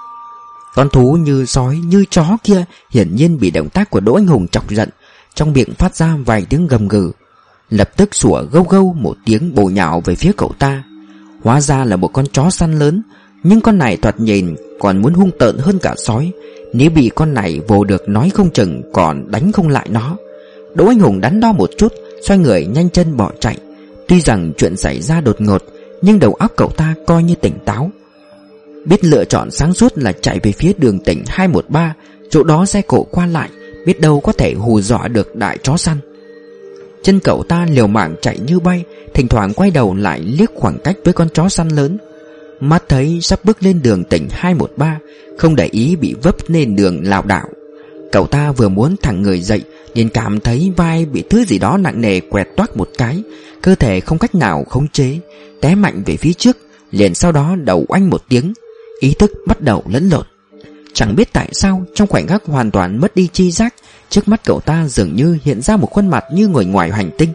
Con thú như sói như chó kia hiển nhiên bị động tác của Đỗ Anh Hùng chọc giận, trong miệng phát ra vài tiếng gầm gừ, lập tức sủa gâu gâu một tiếng bổ nhào về phía cậu ta. Hóa ra là một con chó săn lớn, nhưng con này thoạt nhìn còn muốn hung tợn hơn cả sói. Nếu bị con này vồ được nói không chừng còn đánh không lại nó. Đỗ Anh Hùng đắn đo một chút, xoay người nhanh chân bỏ chạy. Tuy rằng chuyện xảy ra đột ngột, nhưng đầu óc cậu ta coi như tỉnh táo, biết lựa chọn sáng suốt là chạy về phía đường tỉnh 213. Chỗ đó xe cộ qua lại, biết đâu có thể hù dọa được đại chó săn. Chân cậu ta liều mạng chạy như bay, thỉnh thoảng quay đầu lại liếc khoảng cách với con chó săn lớn. Mắt thấy sắp bước lên đường tỉnh 213, không để ý bị vấp lên đường lảo đảo. Cậu ta vừa muốn thẳng người dậy, liền cảm thấy vai bị thứ gì đó nặng nề quẹt toác một cái, cơ thể không cách nào khống chế, té mạnh về phía trước. Liền sau đó đầu oanh một tiếng, ý thức bắt đầu lẫn lộn. Chẳng biết tại sao, trong khoảnh khắc hoàn toàn mất đi tri giác, trước mắt cậu ta dường như hiện ra một khuôn mặt như người ngoài hành tinh.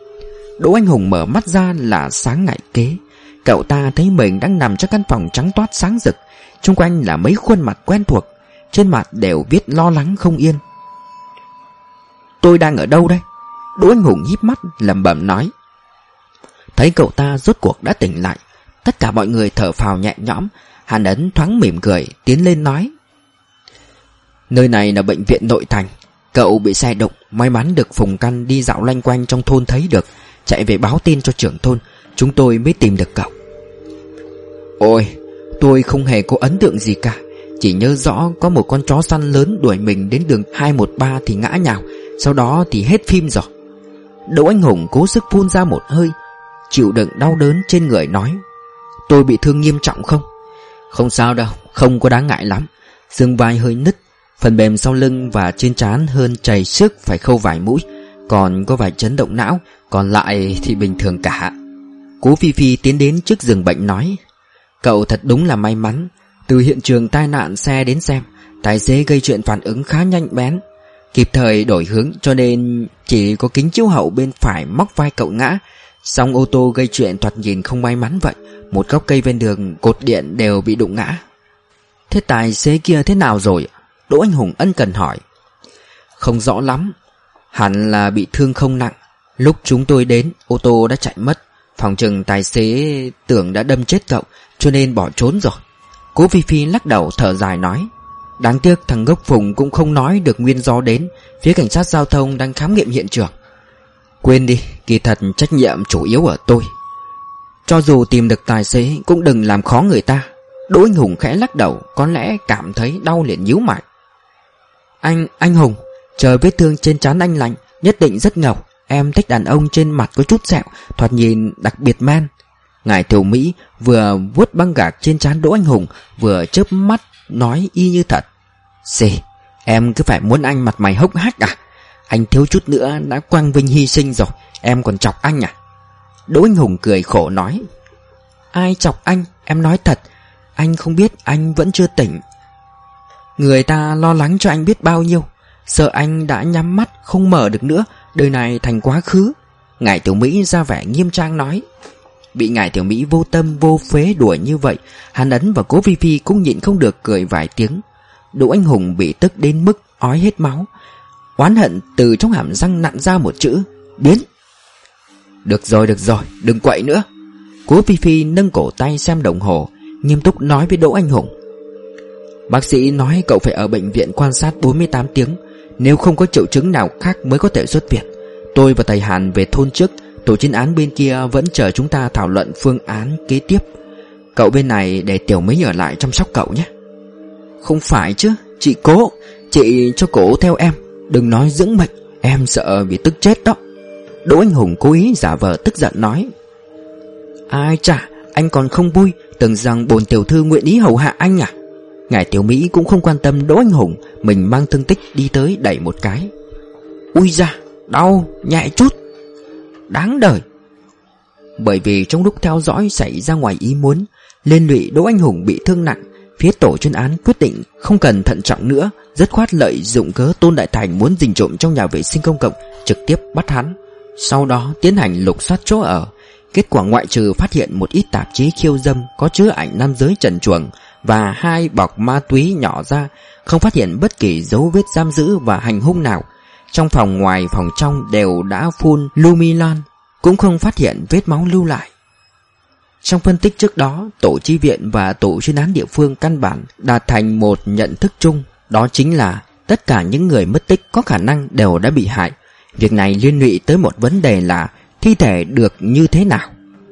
Đỗ Anh Hùng mở mắt ra là sáng ngày kế. Cậu ta thấy mình đang nằm trong căn phòng trắng toát sáng rực, xung quanh là mấy khuôn mặt quen thuộc, trên mặt đều viết lo lắng không yên. Tôi đang ở đâu đây? Đỗ Anh Hùng híp mắt lẩm bẩm nói. Thấy cậu ta rốt cuộc đã tỉnh lại, tất cả mọi người thở phào nhẹ nhõm. Hàn Ấn thoáng mỉm cười tiến lên nói, nơi này là bệnh viện nội thành, cậu bị xe đụng, may mắn được Phùng Căn đi dạo loanh quanh trong thôn thấy được, chạy về báo tin cho trưởng thôn, chúng tôi mới tìm được cậu. Ôi, tôi không hề có ấn tượng gì cả, chỉ nhớ rõ có một con chó săn lớn đuổi mình đến đường 213 thì ngã nhào, sau đó thì hết phim rồi. Đỗ Anh Hùng cố sức phun ra một hơi, chịu đựng đau đớn trên người nói, tôi bị thương nghiêm trọng không? Không sao đâu, không có đáng ngại lắm. Xương vai hơi nứt, phần mềm sau lưng và trên trán hơn chảy xước, phải khâu vài mũi, còn có vài chấn động não, còn lại thì bình thường cả. Cố Phi Phi tiến đến trước giường bệnh nói, cậu thật đúng là may mắn. Từ hiện trường tai nạn xe đến xem, tài xế gây chuyện phản ứng khá nhanh bén, kịp thời đổi hướng, cho nên chỉ có kính chiếu hậu bên phải móc vai cậu ngã. Song ô tô gây chuyện thoạt nhìn không may mắn vậy, một gốc cây ven đường, cột điện đều bị đụng ngã. Thế tài xế kia thế nào rồi? Đỗ Anh Hùng ân cần hỏi. Không rõ lắm, hẳn là bị thương không nặng. Lúc chúng tôi đến, ô tô đã chạy mất, phòng chừng tài xế tưởng đã đâm chết cậu, cho nên bỏ trốn rồi. Cố Phi Phi lắc đầu thở dài nói, đáng tiếc thằng gốc Phùng cũng không nói được nguyên do đến, phía cảnh sát giao thông đang khám nghiệm hiện trường. Quên đi, kỳ thật trách nhiệm chủ yếu ở tôi. Cho dù tìm được tài xế cũng đừng làm khó người ta. Đỗ Anh Hùng khẽ lắc đầu, có lẽ cảm thấy đau liền nhíu mày. Anh Hùng, chờ vết thương trên trán anh lành, nhất định rất ngầu. Em thích đàn ông trên mặt có chút sẹo, thoạt nhìn đặc biệt man. Ngải Tiểu Mỹ vừa vuốt băng gạc trên trán Đỗ Anh Hùng, vừa chớp mắt nói y như thật: "Gì, em cứ phải muốn anh mặt mày hốc hác à? Anh thiếu chút nữa đã quang vinh hy sinh rồi, em còn chọc anh à?" Đỗ Anh Hùng cười khổ nói: "Ai chọc anh? Em nói thật, anh không biết anh vẫn chưa tỉnh. Người ta lo lắng cho anh biết bao nhiêu, sợ anh đã nhắm mắt không mở được nữa, đời này thành quá khứ." Ngải Tiểu Mỹ ra vẻ nghiêm trang nói. Bị Ngải Tiểu Mỹ vô tâm vô phế đùa như vậy, Hàn Ấn và Cố Phi Phi cũng nhịn không được cười vài tiếng. Đỗ Anh Hùng bị tức đến mức ói hết máu, oán hận từ trong hàm răng nặn ra một chữ: biến. Được rồi, đừng quậy nữa. Cố Phi Phi nâng cổ tay xem đồng hồ, nghiêm túc nói với Đỗ Anh Hùng: "Bác sĩ nói cậu phải ở bệnh viện quan sát 48 tiếng, nếu không có triệu chứng nào khác mới có thể xuất viện. Tôi và thầy Hàn về thôn trước, tổ chuyên án bên kia vẫn chờ chúng ta thảo luận phương án kế tiếp. Cậu bên này để Tiểu Mỹ ở lại chăm sóc cậu nhé." "Không phải chứ, chị Cố, chị cho cổ theo em, đừng nói dưỡng mệnh, em sợ bị tức chết đó." Đỗ Anh Hùng cố ý giả vờ tức giận nói. "Ai chà, anh còn không vui, tưởng rằng bổn tiểu thư nguyện ý hầu hạ anh à?" Ngải Tiểu Mỹ cũng không quan tâm Đỗ Anh Hùng, mình mang thương tích đi tới đẩy một cái. "Ui da, đau, nhẹ chút." Đáng đời. Bởi vì trong lúc theo dõi xảy ra ngoài ý muốn, liên lụy Đỗ Anh Hùng bị thương nặng, phía tổ chuyên án quyết định không cần thận trọng nữa, dứt khoát lợi dụng cớ Tôn Đại Thành muốn rình trộm trong nhà vệ sinh công cộng, trực tiếp bắt hắn. Sau đó tiến hành lục soát chỗ ở. Kết quả ngoại trừ phát hiện một ít tạp chí khiêu dâm có chứa ảnh nam giới trần truồng và 2 bọc ma túy nhỏ ra, không phát hiện bất kỳ dấu vết giam giữ và hành hung nào. Trong phòng ngoài phòng trong đều đã phun Lumilan, cũng không phát hiện vết máu lưu lại. Trong phân tích trước đó, tổ chi viện và tổ chuyên án địa phương căn bản đạt thành một nhận thức chung, đó chính là tất cả những người mất tích có khả năng đều đã bị hại. Việc này liên lụy tới một vấn đề là thi thể được như thế nào.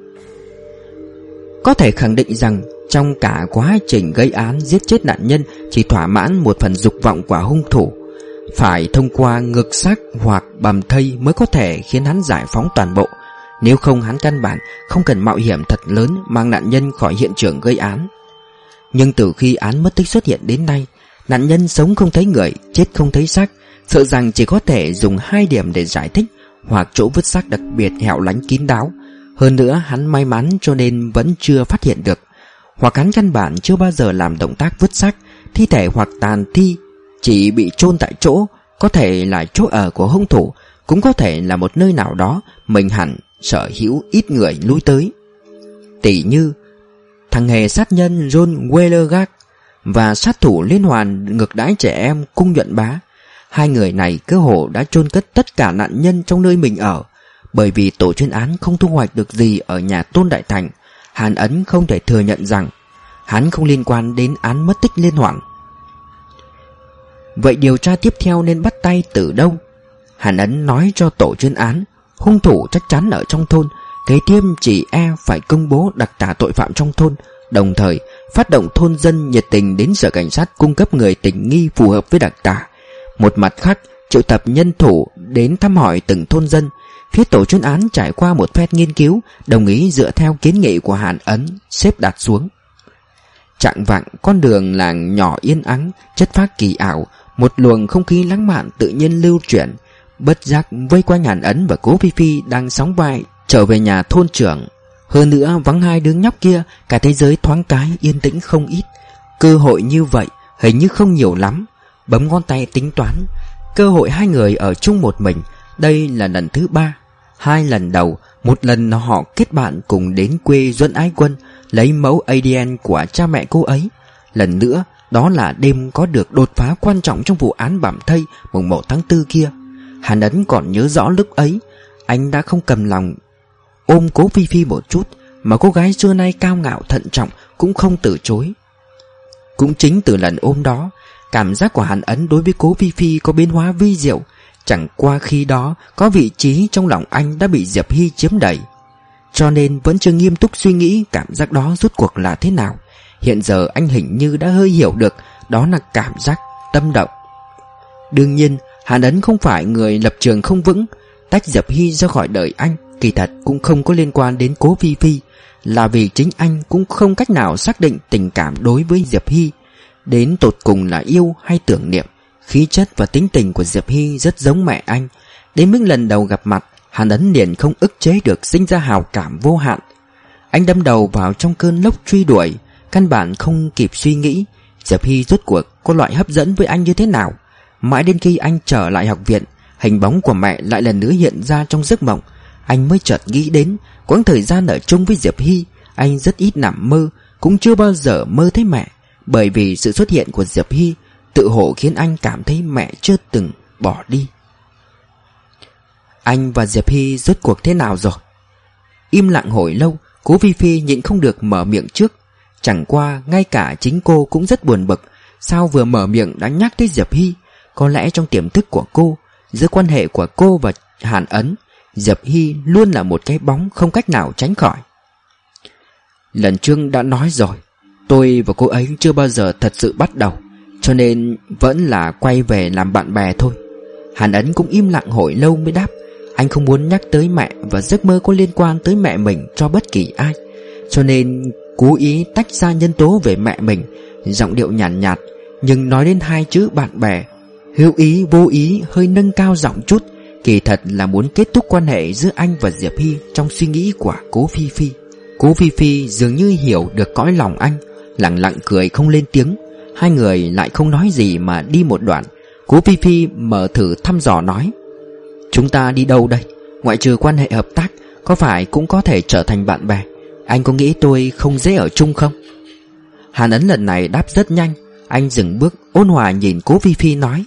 Có thể khẳng định rằng trong cả quá trình gây án giết chết nạn nhân chỉ thỏa mãn một phần dục vọng của hung thủ, phải thông qua ngực xác hoặc bầm thây mới có thể khiến hắn giải phóng toàn bộ. Nếu không hắn căn bản không cần mạo hiểm thật lớn mang nạn nhân khỏi hiện trường gây án. Nhưng từ khi án mất tích xuất hiện đến nay, nạn nhân sống không thấy người, chết không thấy xác, sợ rằng chỉ có thể dùng 2 điểm để giải thích: hoặc chỗ vứt xác đặc biệt hẻo lánh kín đáo, hơn nữa hắn may mắn cho nên vẫn chưa phát hiện được, hoặc hắn căn bản chưa bao giờ làm động tác vứt xác, thi thể hoặc tàn thi chỉ bị chôn tại chỗ, có thể là chỗ ở của hung thủ, cũng có thể là một nơi nào đó mình hẳn sở hữu ít người lui tới. Tỷ như thằng hề sát nhân John Wellergard và sát thủ liên hoàn ngược đãi trẻ em Cung Nhuận Bá. 2 người này cơ hồ đã chôn cất tất cả nạn nhân trong nơi mình ở. Bởi vì tổ chuyên án không thu hoạch được gì ở nhà Tôn Đại Thành, Hàn Ấn không thể thừa nhận rằng hắn không liên quan đến án mất tích liên hoàn. Vậy điều tra tiếp theo nên bắt tay từ đâu? Hàn Ấn nói cho tổ chuyên án hung thủ chắc chắn ở trong thôn, kế tiếp chỉ phải công bố đặc tả tội phạm trong thôn, đồng thời phát động thôn dân nhiệt tình đến sở cảnh sát cung cấp người tình nghi phù hợp với đặc tả. Một mặt khác, triệu tập nhân thủ đến thăm hỏi từng thôn dân. Phía tổ chuyên án trải qua một phen nghiên cứu, đồng ý dựa theo kiến nghị của Hàn Ấn xếp đặt xuống. Chạng vạng, con đường làng nhỏ yên ắng, chất phác kỳ ảo, một luồng không khí lãng mạn tự nhiên lưu chuyển. Bất giác vây quanh Hàn Ấn và Cố Phi Phi đang sóng vai trở về nhà thôn trưởng. Hơn nữa vắng 2 đứa nhóc kia, cả thế giới thoáng cái yên tĩnh không ít. Cơ hội như vậy hình như không nhiều lắm. Bấm ngón tay tính toán, cơ hội 2 người ở chung một mình, đây là lần thứ 3. 2 lần đầu, một lần họ kết bạn cùng đến quê Duẫn Ái Quân lấy mẫu ADN của cha mẹ cô ấy. Lần nữa, đó là đêm có được đột phá quan trọng trong vụ án bặm thây mùng 1 tháng 4 kia. Hàn Ấn còn nhớ rõ lúc ấy, anh đã không cầm lòng ôm Cố Phi Phi một chút, mà cô gái xưa nay cao ngạo thận trọng cũng không từ chối. Cũng chính từ lần ôm đó, cảm giác của Hàn Ấn đối với Cố Phi Phi có biến hóa vi diệu. Chẳng qua khi đó có vị trí trong lòng anh đã bị Diệp Hy chiếm đầy, cho nên vẫn chưa nghiêm túc suy nghĩ cảm giác đó rốt cuộc là thế nào. Hiện giờ anh hình như đã hơi hiểu được, đó là cảm giác tâm động. Đương nhiên Hàn Ấn không phải người lập trường không vững. Tách Diệp Hy ra khỏi đời anh, Kỳ thật cũng không có liên quan đến Cố Phi Phi, là vì chính anh cũng không cách nào xác định tình cảm đối với Diệp Hy đến tột cùng là yêu hay tưởng niệm. Khí chất và tính tình của Diệp Hy rất giống mẹ anh. Đến mức lần đầu gặp mặt, Hàn Ấn liền không ức chế được sinh ra hào cảm vô hạn. Anh đâm đầu vào trong cơn lốc truy đuổi, căn bản không kịp suy nghĩ Diệp Hy rốt cuộc có loại hấp dẫn với anh như thế nào. Mãi đến khi anh trở lại học viện, hình bóng của mẹ lại lần nữa hiện ra trong giấc mộng, anh mới chợt nghĩ đến quãng thời gian ở chung với Diệp Hy. Anh rất ít nằm mơ, cũng chưa bao giờ mơ thấy mẹ, bởi vì sự xuất hiện của Diệp Hy tự hồ khiến anh cảm thấy mẹ chưa từng bỏ đi. Anh và Diệp Hy rốt cuộc thế nào rồi? Im lặng hồi lâu, Cố Phi Phi nhịn không được mở miệng trước. Chẳng qua ngay cả chính cô cũng rất buồn bực, sao vừa mở miệng đã nhắc tới Diệp Hy. Có lẽ trong tiềm thức của cô, giữa quan hệ của cô và Hàn Ấn, Diệp Hy luôn là một cái bóng không cách nào tránh khỏi. Lần trước đã nói rồi, tôi và cô ấy chưa bao giờ thật sự bắt đầu, cho nên vẫn là quay về làm bạn bè thôi. Hàn Ấn cũng im lặng hồi lâu mới đáp. Anh không muốn nhắc tới mẹ và giấc mơ có liên quan tới mẹ mình cho bất kỳ ai, cho nên cố ý tách ra nhân tố về mẹ mình. Giọng điệu nhàn nhạt, nhưng nói đến hai chữ bạn bè, hữu ý vô ý hơi nâng cao giọng chút. Kỳ thật là muốn kết thúc quan hệ giữa anh và Diệp Hy trong suy nghĩ của Cố Phi Phi. Cố Phi Phi dường như hiểu được cõi lòng anh, lặng lặng cười không lên tiếng. Hai người lại không nói gì mà đi một đoạn. Cố Phi Phi mở thử thăm dò nói: chúng ta đi đâu đây? Ngoại trừ quan hệ hợp tác, có phải cũng có thể trở thành bạn bè? Anh có nghĩ tôi không dễ ở chung không? Hàn Ấn lần này đáp rất nhanh. Anh dừng bước, ôn hòa nhìn Cố Phi Phi nói: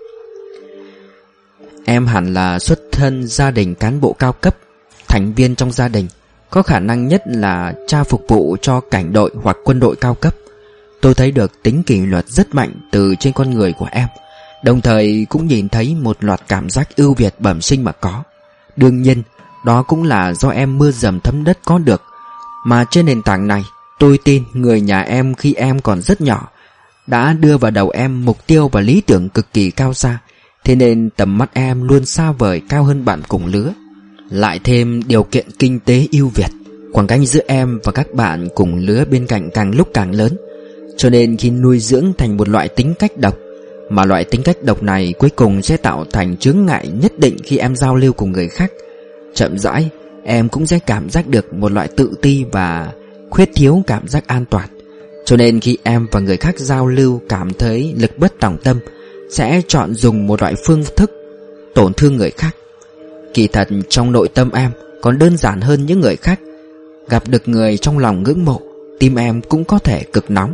em hẳn là xuất thân gia đình cán bộ cao cấp, thành viên trong gia đình, có khả năng nhất là cha phục vụ cho cảnh đội hoặc quân đội cao cấp. Tôi thấy được tính kỷ luật rất mạnh từ trên con người của em, đồng thời cũng nhìn thấy một loạt cảm giác ưu việt bẩm sinh mà có. Đương nhiên, đó cũng là do em mưa dầm thấm đất có được. Mà trên nền tảng này, tôi tin người nhà em khi em còn rất nhỏ đã đưa vào đầu em mục tiêu và lý tưởng cực kỳ cao xa. Thế nên tầm mắt em luôn xa vời cao hơn bạn cùng lứa. Lại thêm điều kiện kinh tế ưu việt, khoảng cách giữa em và các bạn cùng lứa bên cạnh càng lúc càng lớn. Cho nên khi nuôi dưỡng thành một loại tính cách độc, mà loại tính cách độc này cuối cùng sẽ tạo thành chướng ngại nhất định khi em giao lưu cùng người khác. Chậm rãi, em cũng sẽ cảm giác được một loại tự ti và khuyết thiếu cảm giác an toàn. Cho nên khi em và người khác giao lưu cảm thấy lực bất tòng tâm, sẽ chọn dùng một loại phương thức tổn thương người khác. Kỳ thật trong nội tâm em còn đơn giản hơn những người khác. Gặp được người trong lòng ngưỡng mộ, tim em cũng có thể cực nóng.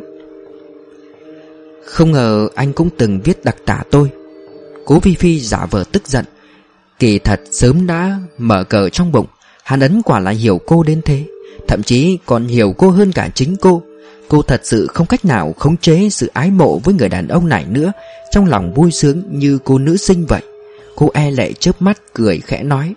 Không ngờ anh cũng từng viết đặc tả tôi. Cố Phi Phi giả vờ tức giận. Kỳ thật sớm đã mở cờ trong bụng. Hàn Ấn quả là hiểu cô đến thế, thậm chí còn hiểu cô hơn cả chính cô. Cô thật sự không cách nào khống chế sự ái mộ với người đàn ông này nữa. Trong lòng vui sướng như cô nữ sinh vậy. Cô e lệ chớp mắt cười khẽ nói: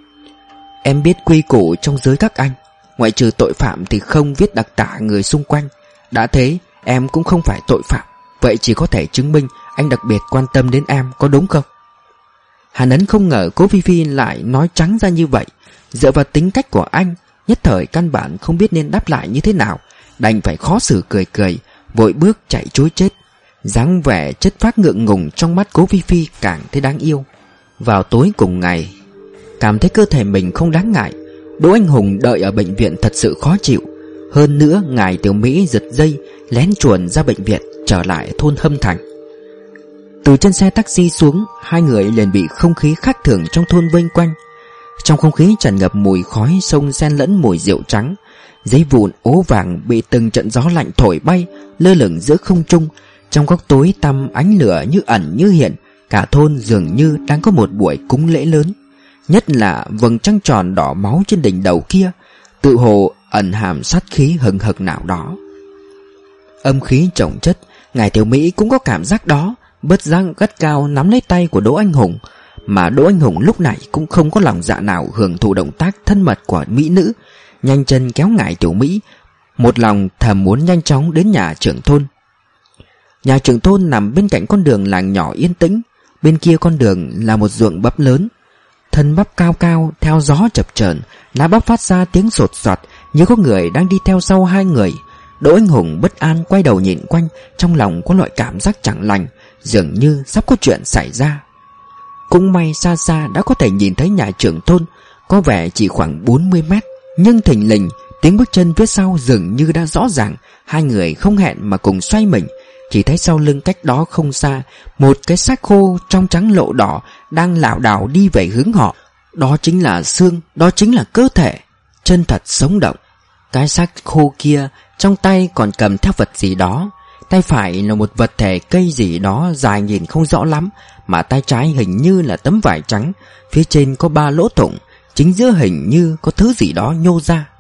em biết quy củ trong giới các anh, ngoại trừ tội phạm thì không viết đặc tả người xung quanh. Đã thế em cũng không phải tội phạm, vậy chỉ có thể chứng minh anh đặc biệt quan tâm đến em, có đúng không? Hàn Ấn không ngờ Cố Phi Phi lại nói trắng ra như vậy. Dựa vào tính cách của anh, nhất thời căn bản không biết nên đáp lại như thế nào, đành phải khó xử cười cười, vội bước chạy trối chết. Dáng vẻ chất phác ngượng ngùng trong mắt Cố Phi Phi càng thấy đáng yêu. Vào tối cùng ngày, cảm thấy cơ thể mình không đáng ngại, Đỗ Anh Hùng đợi ở bệnh viện thật sự khó chịu. Hơn nữa ngài Tiểu Mỹ giật dây lén chuồn ra bệnh viện, trở lại thôn Hâm Thành. Từ trên xe taxi xuống, hai người liền bị không khí khác thường trong thôn vây quanh. Trong không khí tràn ngập mùi khói xông xen lẫn mùi rượu trắng. Giấy vụn ố vàng bị từng trận gió lạnh thổi bay, lơ lửng giữa không trung. Trong góc tối tăm ánh lửa như ẩn như hiện. Cả thôn dường như đang có một buổi cúng lễ lớn. Nhất là vầng trăng tròn đỏ máu trên đỉnh đầu kia, tự hồ ẩn hàm sát khí hừng hực nào đó. Âm khí chồng chất, ngài Tiểu Mỹ cũng có cảm giác đó, bất giác gắt cao nắm lấy tay của Đỗ Anh Hùng. Mà Đỗ Anh Hùng lúc này cũng không có lòng dạ nào hưởng thụ động tác thân mật của mỹ nữ, nhanh chân kéo ngài Tiểu Mỹ, một lòng thầm muốn nhanh chóng đến nhà trưởng thôn. Nhà trưởng thôn nằm bên cạnh con đường làng nhỏ yên tĩnh, bên kia con đường là một ruộng bắp lớn. thân bắp cao cao theo gió chập chờn, lá bắp phát ra tiếng sột soạt như có người đang đi theo sau hai người. Đỗ Anh Hùng bất an quay đầu nhìn quanh, trong lòng có loại cảm giác chẳng lành, dường như sắp có chuyện xảy ra. Cũng may xa xa đã có thể nhìn thấy nhà trưởng thôn, có vẻ chỉ khoảng 40 mét, nhưng thình lình tiếng bước chân phía sau dường như đã rõ ràng. Hai người không hẹn mà cùng xoay mình, chỉ thấy sau lưng cách đó không xa, một cái xác khô trong trắng lộ đỏ đang lảo đảo đi về hướng họ. Đó chính là xương, đó chính là cơ thể, chân thật sống động. Cái xác khô kia trong tay còn cầm theo vật gì đó. Tay phải là một vật thể cây gì đó dài nhìn không rõ lắm, mà tay trái hình như là tấm vải trắng, phía trên có 3 lỗ thủng, chính giữa hình như có thứ gì đó nhô ra.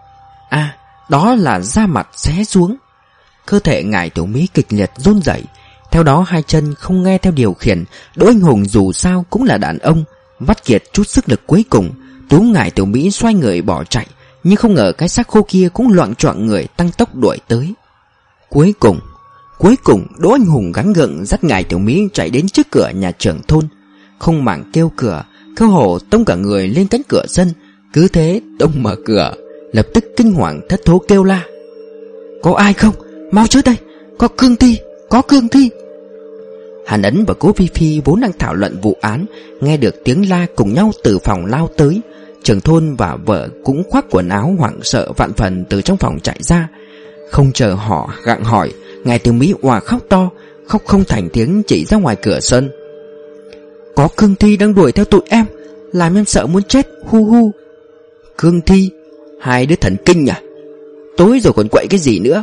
À, đó là da mặt xé xuống. Cơ thể ngải Tiểu Mỹ kịch liệt run rẩy, theo đó hai chân không nghe theo điều khiển. Đỗ Anh Hùng dù sao cũng là đàn ông, vắt kiệt chút sức lực cuối cùng, túm ngải Tiểu Mỹ xoay người bỏ chạy, nhưng không ngờ cái xác khô kia cũng loạng choạng người tăng tốc đuổi tới. Cuối cùng Đỗ Anh Hùng gắng gượng dắt ngải Tiểu Mỹ chạy đến trước cửa nhà trưởng thôn, không màng kêu cửa, cơ hồ tông cả người lên cánh cửa sân. Cứ thế tông mở cửa, lập tức kinh hoàng thất thố kêu la: "Có ai không? Mau tới đây, có cương thi!" Hàn Ấn và Cố Phi Phi vốn đang thảo luận vụ án, nghe được tiếng la cùng nhau từ phòng lao tới. Trưởng thôn và vợ cũng khoác quần áo hoảng sợ vạn phần từ trong phòng chạy ra. Không chờ họ gặng hỏi, ngài Tiểu Mỹ òa khóc to, khóc không thành tiếng chỉ ra ngoài cửa sân: "Có cương thi đang đuổi theo tụi em, làm em sợ muốn chết, hu hu." "Cương thi? Hai đứa thần kinh à? Tối rồi còn quậy cái gì nữa?"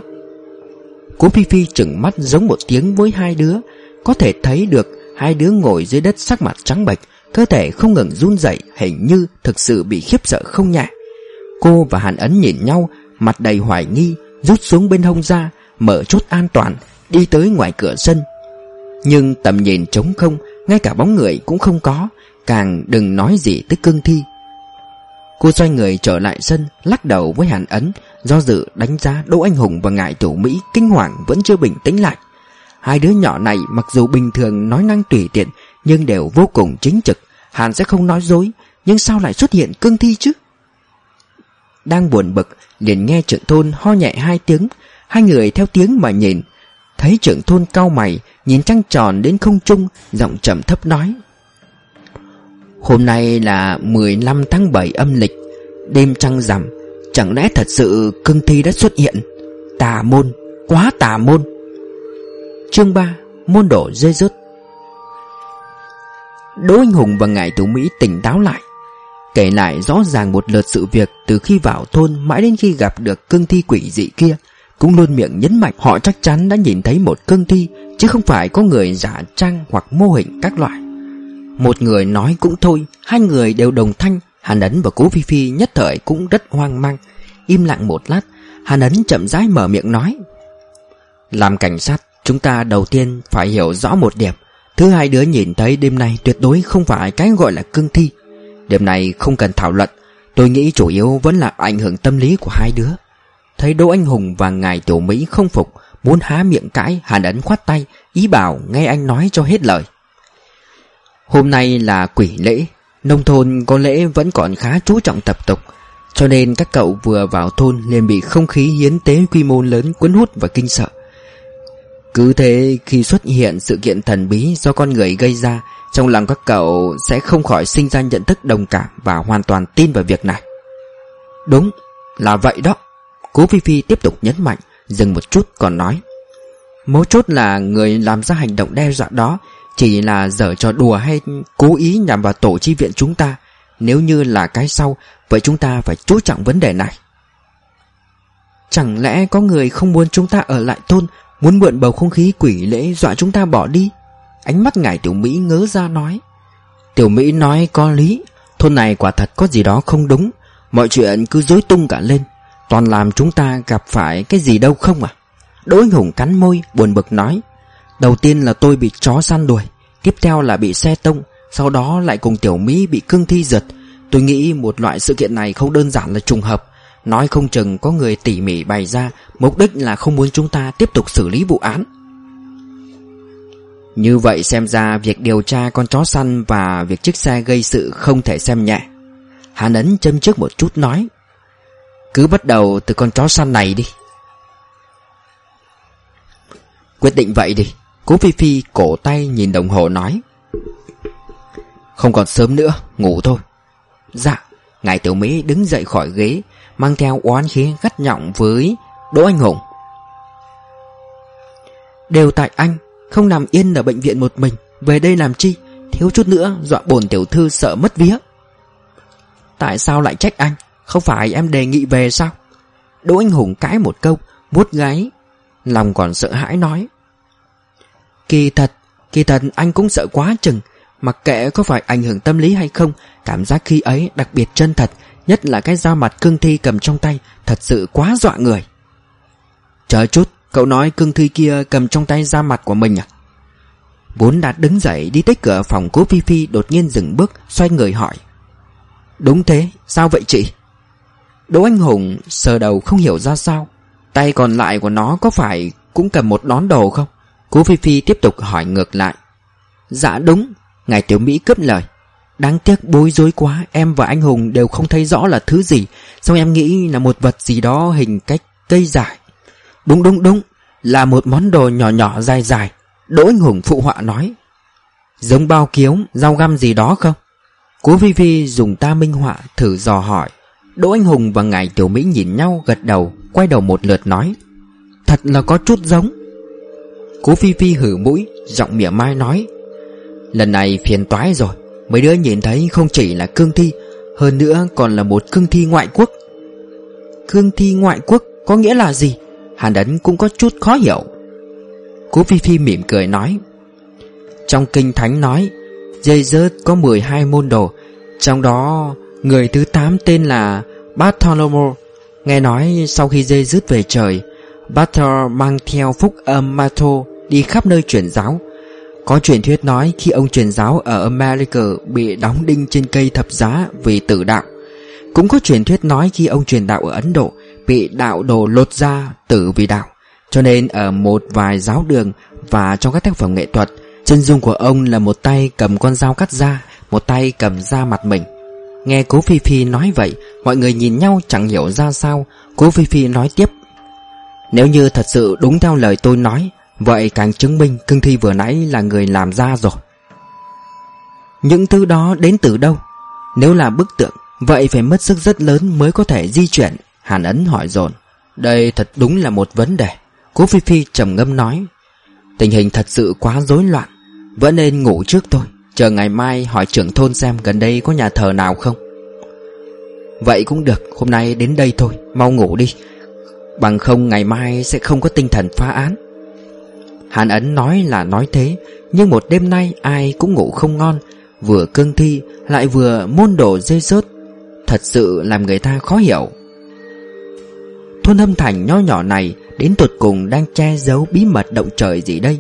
Cố Phi Phi trừng mắt giống một tiếng với hai đứa. Có thể thấy được hai đứa ngồi dưới đất sắc mặt trắng bệch, cơ thể không ngừng run rẩy, hình như thực sự bị khiếp sợ không nhẹ. Cô và Hàn Ấn nhìn nhau, mặt đầy hoài nghi, rút xuống bên hông ra, mở chốt an toàn, đi tới ngoài cửa sân. Nhưng tầm nhìn trống không, ngay cả bóng người cũng không có, càng đừng nói gì tới cương thi. Cô xoay người trở lại sân, lắc đầu với Hàn Ấn, do dự đánh giá Đỗ Anh Hùng và ngải Tiểu Mỹ kinh hoàng vẫn chưa bình tĩnh lại. Hai đứa nhỏ này mặc dù bình thường nói năng tùy tiện, nhưng đều vô cùng chính trực. Hàn sẽ không nói dối, nhưng sao lại xuất hiện cương thi chứ? Đang buồn bực, liền nghe trưởng thôn ho nhẹ 2 tiếng. Hai người theo tiếng mà nhìn, thấy trưởng thôn cau mày, nhìn trăng tròn đến không trung, giọng trầm thấp nói: "Hôm nay là 15 tháng 7 âm lịch, đêm trăng rằm, chẳng lẽ thật sự cương thi đã xuất hiện? Tà môn, quá tà môn." Chương 3: Môn đồ rơi rớt. Đỗ Anh Hùng và ngải Tiểu Mỹ tỉnh táo lại, kể lại rõ ràng một lượt sự việc từ khi vào thôn mãi đến khi gặp được cương thi quỷ dị kia. Cũng luôn miệng nhấn mạnh họ chắc chắn đã nhìn thấy một cương thi, chứ không phải có người giả trang hoặc mô hình các loại. Một người nói cũng thôi, hai người đều đồng thanh. Hàn Ấn và Cố Phi Phi nhất thời cũng rất hoang mang. Im lặng một lát, Hàn Ấn chậm rãi mở miệng nói: "Làm cảnh sát, chúng ta đầu tiên phải hiểu rõ một điểm. Thứ hai đứa nhìn thấy đêm nay tuyệt đối không phải cái gọi là cương thi. Điểm này không cần thảo luận. Tôi nghĩ chủ yếu vẫn là ảnh hưởng tâm lý của hai đứa." Thấy Đỗ Anh Hùng và ngài Tiểu Mỹ không phục, muốn há miệng cãi, Hàn Ấn khoát tay, ý bảo nghe anh nói cho hết lời. "Hôm nay là quỷ lễ, nông thôn có lễ vẫn còn khá chú trọng tập tục, cho nên các cậu vừa vào thôn liền bị không khí hiến tế quy mô lớn cuốn hút và kinh sợ. Cứ thế khi xuất hiện sự kiện thần bí do con người gây ra, trong lòng các cậu sẽ không khỏi sinh ra nhận thức đồng cảm và hoàn toàn tin vào việc này." "Đúng, là vậy đó." Cố Phi Phi tiếp tục nhấn mạnh, dừng một chút còn nói: "Mấu chốt là người làm ra hành động đe dọa đó chỉ là giở trò đùa hay cố ý nhằm vào tổ chi viện chúng ta. Nếu như là cái sau, vậy chúng ta phải chú trọng vấn đề này." "Chẳng lẽ có người không muốn chúng ta ở lại thôn, muốn mượn bầu không khí quỷ lễ dọa chúng ta bỏ đi?" Ánh mắt ngải Tiểu Mỹ ngớ ra nói. Tiểu Mỹ nói có lý, thôn này quả thật có gì đó không đúng. Mọi chuyện cứ rối tung cả lên, toàn làm chúng ta gặp phải cái gì đâu không à? Đỗ Anh Hùng cắn môi buồn bực nói: "Đầu tiên là tôi bị chó săn đuổi, tiếp theo là bị xe tông, sau đó lại cùng Tiểu Mỹ bị cương thi giật. Tôi nghĩ một loại sự kiện này không đơn giản là trùng hợp, nói không chừng có người tỉ mỉ bày ra, mục đích là không muốn chúng ta tiếp tục xử lý vụ án." Như vậy xem ra việc điều tra con chó săn và việc chiếc xe gây sự không thể xem nhẹ. Hàn Ấn châm chước một chút nói: Cứ bắt đầu từ con chó săn này đi. Quyết định vậy đi. Cố Phi Phi cổ tay nhìn đồng hồ nói: Không còn sớm nữa, ngủ thôi. Dạ. Ngài Tiểu Mỹ đứng dậy khỏi ghế, mang theo oán khí gắt giọng với Đỗ Anh Hùng: Đều tại anh, không nằm yên ở bệnh viện một mình, về đây làm chi? Thiếu chút nữa dọa bổn tiểu thư sợ mất vía. Tại sao lại trách anh? Không phải em đề nghị về sao? Đỗ Anh Hùng cãi một câu, vuốt gáy, lòng còn sợ hãi nói: Kỳ thật anh cũng sợ quá chừng. Mặc kệ có phải ảnh hưởng tâm lý hay không, cảm giác khi ấy đặc biệt chân thật, nhất là cái dao mặt cương thi cầm trong tay, thật sự quá dọa người. Chờ chút, cậu nói cương thi kia cầm trong tay dao mặt của mình à? Vốn đã đứng dậy đi tới cửa phòng Cố Phi Phi đột nhiên dừng bước, xoay người hỏi: Đúng thế, sao vậy chị? Đỗ Anh Hùng sờ đầu không hiểu ra sao. Tay còn lại của nó có phải cũng cầm một nón đồ không? Cố Phi Phi tiếp tục hỏi ngược lại. Dạ đúng. Ngài Tiểu Mỹ cướp lời. Đáng tiếc bối rối quá, em và anh Hùng đều không thấy rõ là thứ gì. Xong em nghĩ là một vật gì đó hình cách cây dài. Đúng, là một món đồ nhỏ nhỏ dài dài. Đỗ Anh Hùng phụ họa nói. Giống bao kiếm, dao găm gì đó không? Cố Phi Phi dùng ta minh họa thử dò hỏi. Đỗ Anh Hùng và ngài Tiểu Mỹ nhìn nhau gật đầu, quay đầu một lượt nói: Thật là có chút giống. Cố Phi Phi hử mũi, giọng mỉa mai nói: Lần này phiền toái rồi. Mấy đứa nhìn thấy không chỉ là cương thi, hơn nữa còn là một cương thi ngoại quốc. Cương thi ngoại quốc có nghĩa là gì? Hàn Ấn cũng có chút khó hiểu. Cố Phi Phi mỉm cười nói: Trong kinh thánh nói Jesus có 12 môn đồ, trong đó người thứ 8 tên là Bartholomew. Nghe nói sau khi Jesus về trời, Barthol mang theo phúc âm Matthew đi khắp nơi truyền giáo. Có truyền thuyết nói khi ông truyền giáo ở America bị đóng đinh trên cây thập giá vì tử đạo. Cũng có truyền thuyết nói khi ông truyền đạo ở Ấn Độ bị đạo đồ lột da tử vì đạo. Cho nên ở một vài giáo đường và trong các tác phẩm nghệ thuật, chân dung của ông là một tay cầm con dao cắt da, một tay cầm da mặt mình. Nghe Cố Phi Phi nói vậy, mọi người nhìn nhau chẳng hiểu ra sao. Cố Phi Phi nói tiếp: Nếu như thật sự đúng theo lời tôi nói, vậy càng chứng minh cương thi vừa nãy là người làm ra rồi. Những thứ đó đến từ đâu? Nếu là bức tượng, vậy phải mất sức rất lớn mới có thể di chuyển. Hàn Ấn hỏi dồn. Đây thật đúng là một vấn đề. Cố Phi Phi trầm ngâm nói: Tình hình thật sự quá rối loạn, vẫn nên ngủ trước thôi. Chờ ngày mai hỏi trưởng thôn xem gần đây có nhà thờ nào không. Vậy cũng được, hôm nay đến đây thôi, mau ngủ đi, bằng không ngày mai sẽ không có tinh thần phá án. Hàn Ấn nói là nói thế, nhưng một đêm nay ai cũng ngủ không ngon. Vừa cương thi lại vừa môn đồ dê sớt, thật sự làm người ta khó hiểu. Thôn Hâm Thành nho nhỏ này đến tột cùng đang che giấu bí mật động trời gì đây?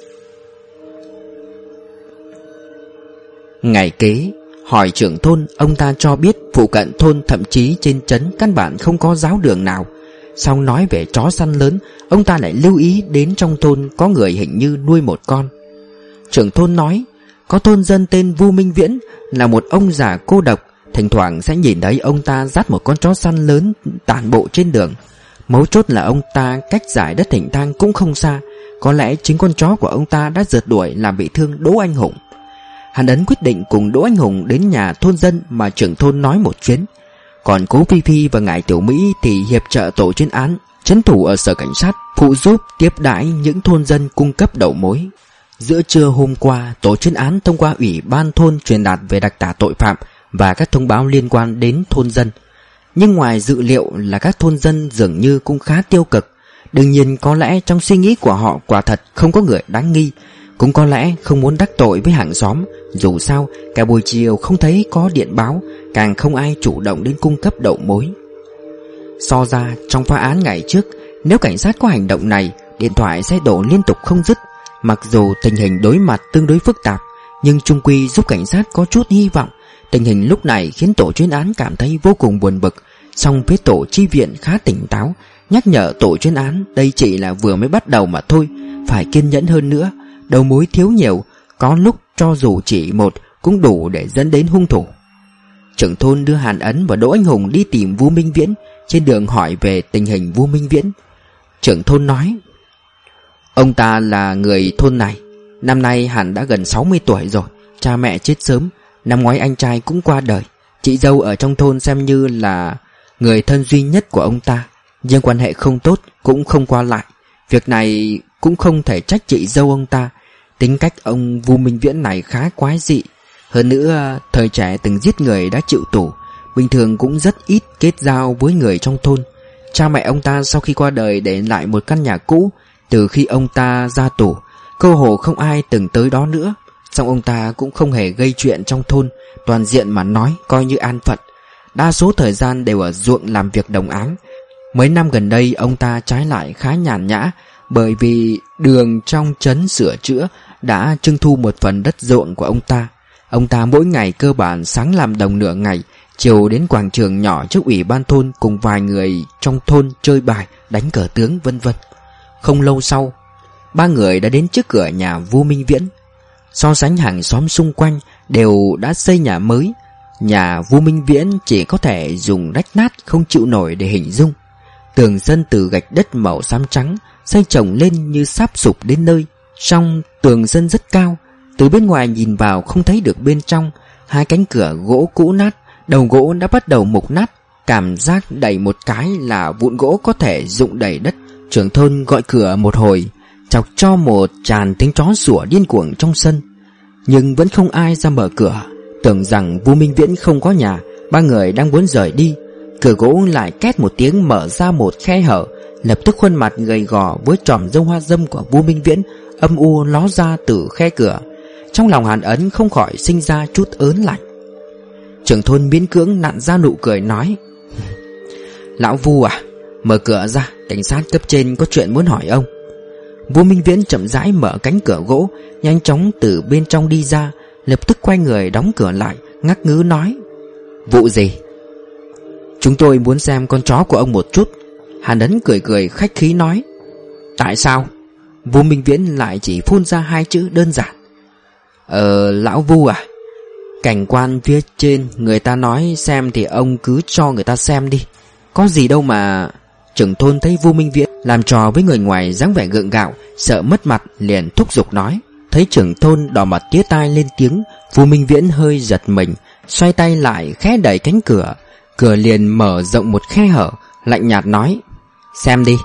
Ngày kế hỏi trưởng thôn, ông ta cho biết phụ cận thôn thậm chí trên trấn căn bản không có giáo đường nào. Xong nói về chó săn lớn, ông ta lại lưu ý đến trong thôn có người hình như nuôi một con. Trưởng thôn nói có thôn dân tên Vu Minh Viễn, là một ông già cô độc, thỉnh thoảng sẽ nhìn thấy ông ta dắt một con chó săn lớn tản bộ trên đường. Mấu chốt là ông ta cách dải đất thỉnh thang cũng không xa. Có lẽ chính con chó của ông ta đã rượt đuổi làm bị thương Đỗ Anh Hùng. Hàn Ấn quyết định cùng Đỗ Anh Hùng đến nhà thôn dân mà trưởng thôn nói một chuyến. Còn Cố Phi Phi và ngài Tiểu Mỹ thì hiệp trợ tổ chuyên án, trấn thủ ở sở cảnh sát, phụ giúp tiếp đãi những thôn dân cung cấp đầu mối. Giữa trưa hôm qua, tổ chuyên án thông qua ủy ban thôn truyền đạt về đặc tả tội phạm và các thông báo liên quan đến thôn dân. Nhưng ngoài dự liệu là các thôn dân dường như cũng khá tiêu cực. Đương nhiên có lẽ trong suy nghĩ của họ quả thật không có người đáng nghi, cũng có lẽ không muốn đắc tội với hàng xóm. Dù sao cả buổi chiều không thấy có điện báo, càng không ai chủ động đến cung cấp đầu mối. So ra trong phá án ngày trước, nếu cảnh sát có hành động này, điện thoại sẽ đổ liên tục không dứt. Mặc dù tình hình đối mặt tương đối phức tạp, nhưng chung quy giúp cảnh sát có chút hy vọng. Tình hình lúc này khiến tổ chuyên án cảm thấy vô cùng buồn bực. Song phía tổ chi viện khá tỉnh táo, nhắc nhở tổ chuyên án đây chỉ là vừa mới bắt đầu mà thôi, phải kiên nhẫn hơn nữa. đầu mối thiếu nhiều, có lúc cho dù chỉ một cũng đủ để dẫn đến hung thủ. Trưởng thôn đưa Hàn Ấn và Đỗ Anh Hùng đi tìm Vu Minh Viễn. Trên đường hỏi về tình hình Vu Minh Viễn. Trưởng thôn nói: ông ta là người thôn này, năm nay hẳn đã gần 60 tuổi rồi. Cha mẹ chết sớm, năm ngoái anh trai cũng qua đời. Chị dâu ở trong thôn xem như là người thân duy nhất của ông ta, nhưng quan hệ không tốt, cũng không qua lại. Việc này cũng không thể trách chị dâu ông ta. Tính cách ông Vu Minh Viễn này khá quái dị. Hơn nữa thời trẻ từng giết người đã chịu tù, bình thường cũng rất ít kết giao với người trong thôn. Cha mẹ ông ta sau khi qua đời để lại một căn nhà cũ. Từ khi ông ta ra tù, cơ hồ không ai từng tới đó nữa. Song ông ta cũng không hề gây chuyện trong thôn, toàn diện mà nói coi như an phận. Đa số thời gian đều ở ruộng làm việc đồng áng. Mấy năm gần đây ông ta trái lại khá nhàn nhã, bởi vì đường trong trấn sửa chữa đã trưng thu một phần đất ruộng của ông ta. Ông ta mỗi ngày cơ bản sáng làm đồng nửa ngày, chiều đến quảng trường nhỏ trước ủy ban thôn cùng vài người trong thôn chơi bài, đánh cờ tướng vân vân. Không lâu sau, ba người đã đến trước cửa nhà Vu Minh Viễn. So sánh hàng xóm xung quanh đều đã xây nhà mới, nhà Vu Minh Viễn chỉ có thể dùng rách nát không chịu nổi để hình dung. Tường sân từ gạch đất màu xám trắng, xây chồng lên như sáp sụp đến nơi. Song tường sân rất cao, từ bên ngoài nhìn vào không thấy được bên trong. Hai cánh cửa gỗ cũ nát, đầu gỗ đã bắt đầu mục nát, cảm giác đẩy một cái là vụn gỗ có thể rụng đầy đất. Trưởng thôn gọi cửa một hồi, chọc cho một tràng tiếng chó sủa điên cuồng trong sân, nhưng vẫn không ai ra mở cửa. Tưởng rằng Vu Minh Viễn không có nhà, ba người đang muốn rời đi, cửa gỗ lại két một tiếng mở ra một khe hở. Lập tức khuôn mặt gầy gò với tròm râu hoa râm của Vu Minh Viễn âm u ló ra từ khe cửa. Trong lòng Hàn Ấn không khỏi sinh ra chút ớn lạnh. Trưởng thôn miễn cưỡng nặn ra nụ cười nói: lão Vu à, mở cửa ra, cảnh sát cấp trên có chuyện muốn hỏi ông. Vu Minh Viễn chậm rãi mở cánh cửa gỗ, nhanh chóng từ bên trong đi ra, lập tức quay người đóng cửa lại, ngắc ngứ nói: vụ gì? Chúng tôi muốn xem con chó của ông một chút. Hàn Ấn cười cười khách khí nói: tại sao? Vu Minh Viễn lại chỉ phun ra hai chữ đơn giản: lão Vu à, cảnh quan phía trên người ta nói xem thì ông cứ cho người ta xem đi, có gì đâu mà. Trưởng thôn thấy Vu Minh Viễn làm trò với người ngoài dáng vẻ gượng gạo, sợ mất mặt liền thúc giục nói. Thấy trưởng thôn đỏ mặt tía tai lên tiếng, Vu Minh Viễn hơi giật mình, xoay tay lại khẽ đẩy cánh cửa. Cửa liền mở rộng một khe hở, lạnh nhạt nói: xem đi.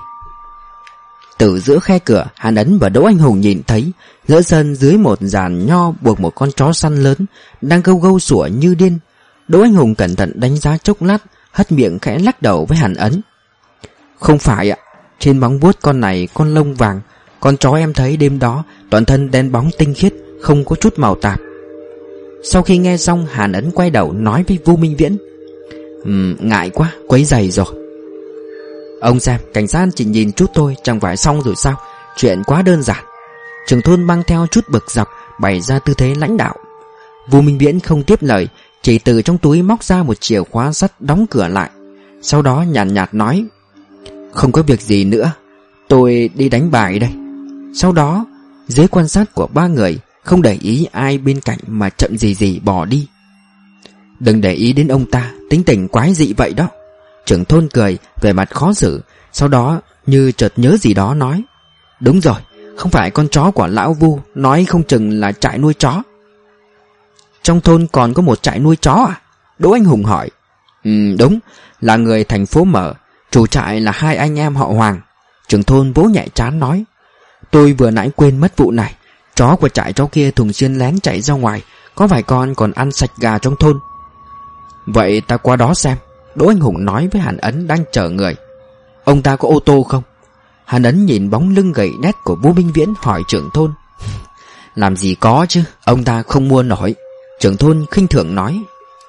Từ giữa khe cửa, Hàn Ấn và Đỗ Anh Hùng nhìn thấy giữa sân dưới một giàn nho buộc một con chó săn lớn đang gâu gâu sủa như điên. Đỗ Anh Hùng cẩn thận đánh giá chốc lát, hất miệng khẽ lắc đầu với Hàn Ấn: không phải ạ, trên móng vuốt con này con lông vàng, con chó em thấy đêm đó toàn thân đen bóng tinh khiết, không có chút màu tạp. Sau khi nghe xong, Hàn Ấn quay đầu nói với Vu Minh Viễn: ngại quá, quấy rầy rồi. Ông xem, cảnh sát chỉ nhìn chút thôi chẳng phải xong rồi sao? Chuyện quá đơn giản. Trưởng thôn mang theo chút bực dọc bày ra tư thế lãnh đạo. Vu Minh Viễn không tiếp lời, chỉ từ trong túi móc ra một chìa khóa sắt đóng cửa lại. Sau đó nhàn nhạt nói: không có việc gì nữa, tôi đi đánh bài đây. Sau đó dưới quan sát của ba người, không để ý ai bên cạnh mà chậm gì bỏ đi. Đừng để ý đến ông ta, tính tình quái dị vậy đó. Trưởng thôn cười, vẻ mặt khó xử. Sau đó như chợt nhớ gì đó nói: đúng rồi, không phải con chó của lão Vu, nói không chừng là trại nuôi chó. Trong thôn còn có một trại nuôi chó à? Đỗ Anh Hùng hỏi. Đúng, là người thành phố mở, chủ trại là hai anh em họ Hoàng. Trưởng thôn vỗ nhẹ trán nói: tôi vừa nãy quên mất vụ này. Chó của trại chó kia thường xuyên lén chạy ra ngoài, có vài con còn ăn sạch gà trong thôn. Vậy ta qua đó xem. Đỗ Anh Hùng nói với Hàn Ấn đang chờ người. Ông ta có ô tô không? Hàn Ấn nhìn bóng lưng gầy nét của Vu Minh Viễn hỏi trưởng thôn. Làm gì có chứ, ông ta không mua nổi. Trưởng thôn khinh thường nói.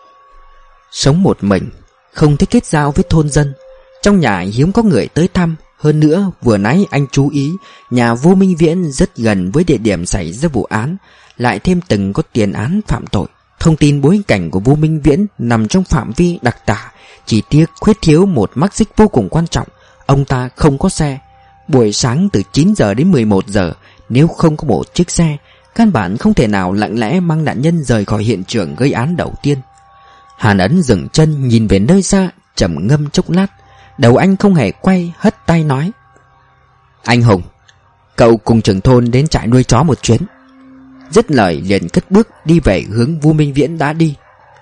Sống một mình, không thích kết giao với thôn dân. Trong nhà hiếm có người tới thăm. Hơn nữa vừa nãy anh chú ý, nhà Vu Minh Viễn rất gần với địa điểm xảy ra vụ án, lại thêm từng có tiền án phạm tội. Thông tin bối cảnh của Vu Minh Viễn nằm trong phạm vi đặc tả, chỉ tiếc khuyết thiếu một mắc xích vô cùng quan trọng. Ông ta không có xe. Buổi sáng từ 9 giờ đến 11 giờ Nếu không có một chiếc xe, căn bản không thể nào lặng lẽ mang nạn nhân rời khỏi hiện trường gây án đầu tiên. Hàn Ấn dừng chân nhìn về nơi xa, trầm ngâm chốc lát. Đầu anh không hề quay, hất tay nói: "Anh Hùng, cậu cùng trưởng thôn đến trại nuôi chó một chuyến." Dứt lời liền cất bước đi về hướng Vu Minh Viễn đã đi.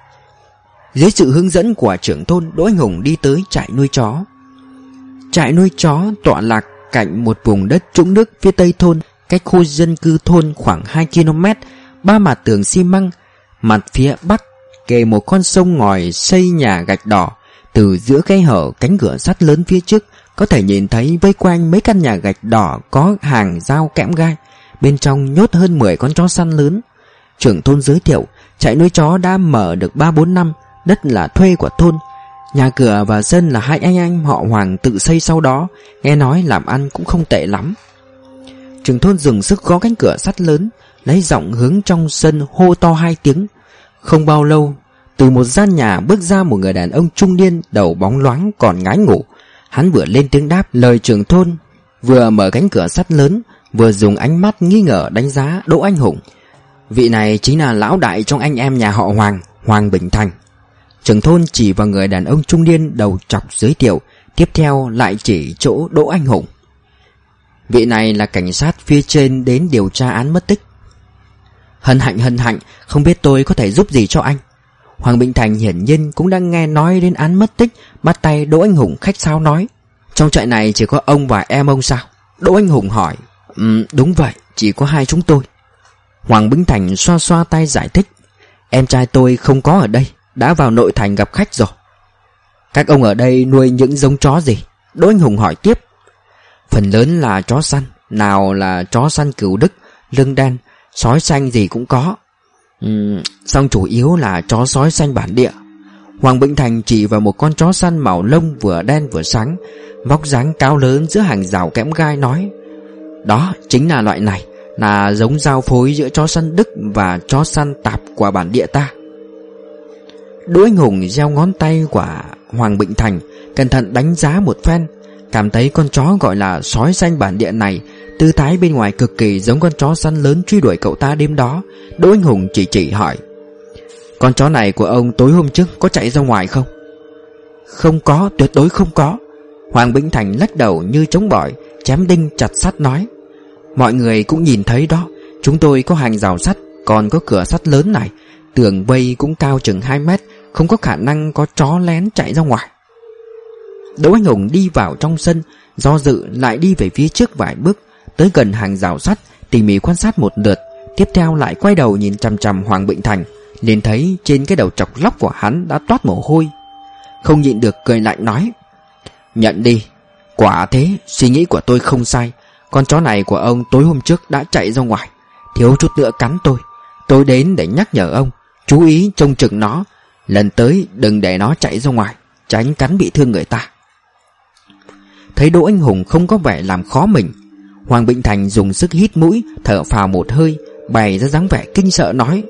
Dưới sự hướng dẫn của trưởng thôn, Đỗ Anh Hùng đi tới trại nuôi chó. Trại nuôi chó tọa lạc cạnh một vùng đất trũng nước phía tây thôn, cách khu dân cư thôn khoảng 2 km. 3 mặt tường xi măng. Mặt phía bắc kề một con sông ngòi xây nhà gạch đỏ. Từ giữa khe hở cánh cửa sắt lớn phía trước có thể nhìn thấy vây quanh mấy căn nhà gạch đỏ có hàng rào kẽm gai. Bên trong nhốt hơn 10 con chó săn lớn. Trưởng thôn giới thiệu trại nuôi chó đã mở được 3-4 năm, đất là thuê của thôn. Nhà cửa và sân là hai anh em họ Hoàng tự xây sau đó, nghe nói làm ăn cũng không tệ lắm. Trưởng thôn dùng sức gõ cánh cửa sắt lớn, lấy giọng hướng trong sân hô to 2 tiếng. Không bao lâu, từ một gian nhà bước ra một người đàn ông trung niên, đầu bóng loáng còn ngái ngủ. Hắn vừa lên tiếng đáp lời trưởng thôn, vừa mở cánh cửa sắt lớn, vừa dùng ánh mắt nghi ngờ đánh giá Đỗ Anh Hùng. Vị này chính là lão đại trong anh em nhà họ Hoàng, Hoàng Bình Thành. Trưởng thôn chỉ vào người đàn ông trung niên đầu trọc giới thiệu, tiếp theo lại chỉ chỗ Đỗ Anh Hùng. Vị này là cảnh sát phía trên đến điều tra án mất tích. Hân hạnh, không biết tôi có thể giúp gì cho anh. Hoàng Bình Thành hiển nhiên cũng đang nghe nói đến án mất tích, bắt tay Đỗ Anh Hùng khách sáo nói: "Trong trại này chỉ có ông và em ông sao?" Đỗ Anh Hùng hỏi: Đúng vậy, chỉ có hai chúng tôi." Hoàng Bình Thành xoa xoa tay giải thích: "Em trai tôi không có ở đây, đã vào nội thành gặp khách rồi." "Các ông ở đây nuôi những giống chó gì?" Đỗ Anh Hùng hỏi tiếp. "Phần lớn là chó săn, nào là chó săn cừu Đức, lưng đen, sói xanh gì cũng có. Song chủ yếu là chó sói xanh bản địa." Hoàng Bình Thành chỉ vào một con chó săn màu lông vừa đen vừa sáng, vóc dáng cao lớn giữa hàng rào kẽm gai nói: "Đó chính là loại này, là giống giao phối giữa chó săn Đức và chó săn tạp của bản địa ta." Đỗ Anh Hùng gieo ngón tay của Hoàng Bình Thành, cẩn thận đánh giá một phen, cảm thấy con chó gọi là sói xanh bản địa này tư thái bên ngoài cực kỳ giống con chó săn lớn truy đuổi cậu ta đêm đó. Đỗ Anh Hùng chỉ hỏi: "Con chó này của ông tối hôm trước có chạy ra ngoài không?" "Không có, tuyệt đối không có." Hoàng Bình Thành lắc đầu như chống bỏi, chém đinh chặt sắt nói: "Mọi người cũng nhìn thấy đó, chúng tôi có hàng rào sắt, còn có cửa sắt lớn này, tường vây cũng cao chừng 2 mét, không có khả năng có chó lén chạy ra ngoài." Đỗ Anh Hùng đi vào trong sân, do dự lại đi về phía trước vài bước, tới gần hàng rào sắt, tỉ mỉ quan sát một lượt, tiếp theo lại quay đầu nhìn chằm chằm Hoàng Bình Thành, liền thấy trên cái đầu chọc lóc của hắn đã toát mồ hôi. Không nhịn được cười lạnh nói: "Nhận đi, quả thế, suy nghĩ của tôi không sai. Con chó này của ông tối hôm trước đã chạy ra ngoài, thiếu chút nữa cắn tôi. Tôi đến để nhắc nhở ông chú ý trông chừng nó, lần tới đừng để nó chạy ra ngoài, tránh cắn bị thương người ta." Thấy Đỗ Anh Hùng không có vẻ làm khó mình, Hoàng Bình Thành dùng sức hít mũi, thở phào một hơi, bày ra dáng vẻ kinh sợ nói: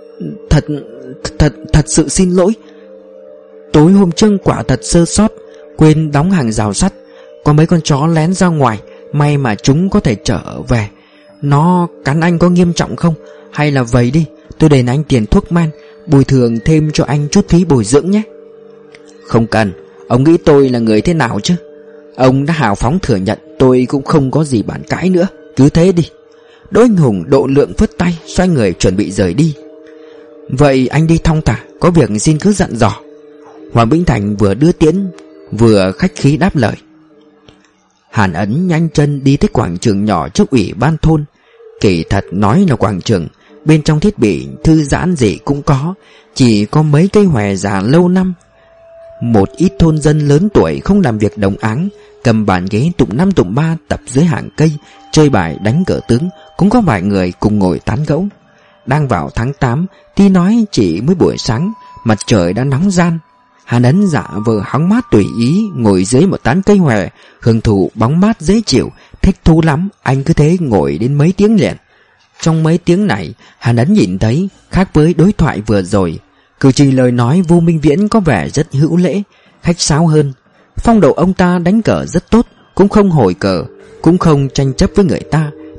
Thật sự xin lỗi. Tối hôm trước quả thật sơ sót, quên đóng hàng rào sắt, có mấy con chó lén ra ngoài, may mà chúng có thể trở về. Nó cắn anh có nghiêm trọng không? Hay là vậy đi, tôi đền anh tiền thuốc men, bồi thường thêm cho anh chút phí bồi dưỡng nhé." "Không cần, ông nghĩ tôi là người thế nào chứ? Ông đã hào phóng thừa nhận, tôi cũng không có gì bàn cãi nữa, cứ thế đi." Đỗ Anh Hùng độ lượng phất tay, xoay người chuẩn bị rời đi. "Vậy anh đi thong thả, có việc xin cứ dặn dò." Hoàng Bình Thành vừa đưa tiễn vừa khách khí đáp lời. Hàn Ấn nhanh chân đi tới quảng trường nhỏ trước ủy ban thôn. Kỳ thật nói là quảng trường, bên trong thiết bị thư giãn gì cũng có, chỉ có mấy cây hòe già lâu năm. Một ít thôn dân lớn tuổi không làm việc đồng áng, cầm bàn ghế tụng năm tụng ba tập dưới hàng cây, chơi bài đánh cờ tướng. Cũng có vài người cùng ngồi tán gẫu. Đang vào tháng 8, tuy nói chỉ mới buổi sáng, mặt trời đã nóng ran. Hàn Ấn giả vờ hóng mát tùy ý, ngồi dưới một tán cây hòe, hưởng thụ bóng mát dễ chịu, thích thú lắm. Anh cứ thế ngồi đến mấy tiếng liền. Trong mấy tiếng này, Hàn Ấn nhìn thấy khác với đối thoại vừa rồi, cử chỉ lời nói Vu Minh Viễn có vẻ rất hữu lễ, khách sáo hơn. Phong độ ông ta đánh cờ rất tốt, cũng không hồi cờ, cũng không tranh chấp với người ta,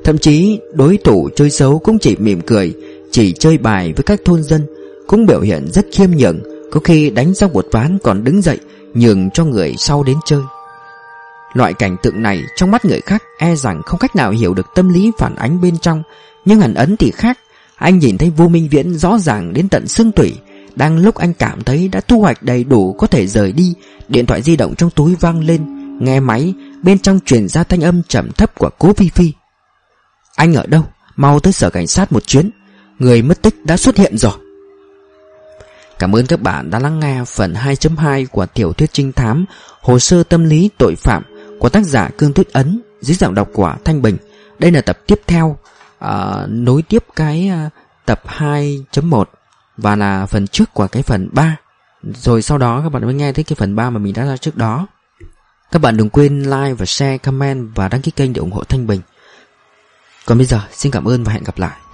Thậm chí đối thủ chơi xấu cũng chỉ mỉm cười, chỉ chơi bài với các thôn dân, cũng biểu hiện rất khiêm nhường, có khi đánh xong một ván còn đứng dậy nhường cho người sau đến chơi. Loại cảnh tượng này trong mắt người khác e rằng không cách nào hiểu được tâm lý phản ánh bên trong, nhưng Hàn Ấn thì khác. Anh nhìn thấy Vô Minh Viễn rõ ràng đến tận xương tủy. Đang lúc anh cảm thấy đã thu hoạch đầy đủ có thể rời đi, điện thoại di động trong túi vang lên. Nghe máy, bên trong truyền ra thanh âm trầm thấp của Cố Phi Phi. Anh ở đâu? Mau tới sở cảnh sát một chuyến, người mất tích đã xuất hiện rồi. Cảm ơn các bạn đã lắng nghe phần 2.2 của tiểu thuyết trinh thám Hồ sơ tâm lý tội phạm của tác giả Cương Tuyết Ấn dưới giọng đọc của Thanh Bình. Đây là tập tiếp theo, nối tiếp cái tập 2.1 và là phần trước của cái phần 3. Rồi sau đó các bạn mới nghe thấy cái phần 3 mà mình đã ra trước đó. Các bạn đừng quên like và share, comment và đăng ký kênh để ủng hộ Thanh Bình. Còn bây giờ xin cảm ơn và hẹn gặp lại.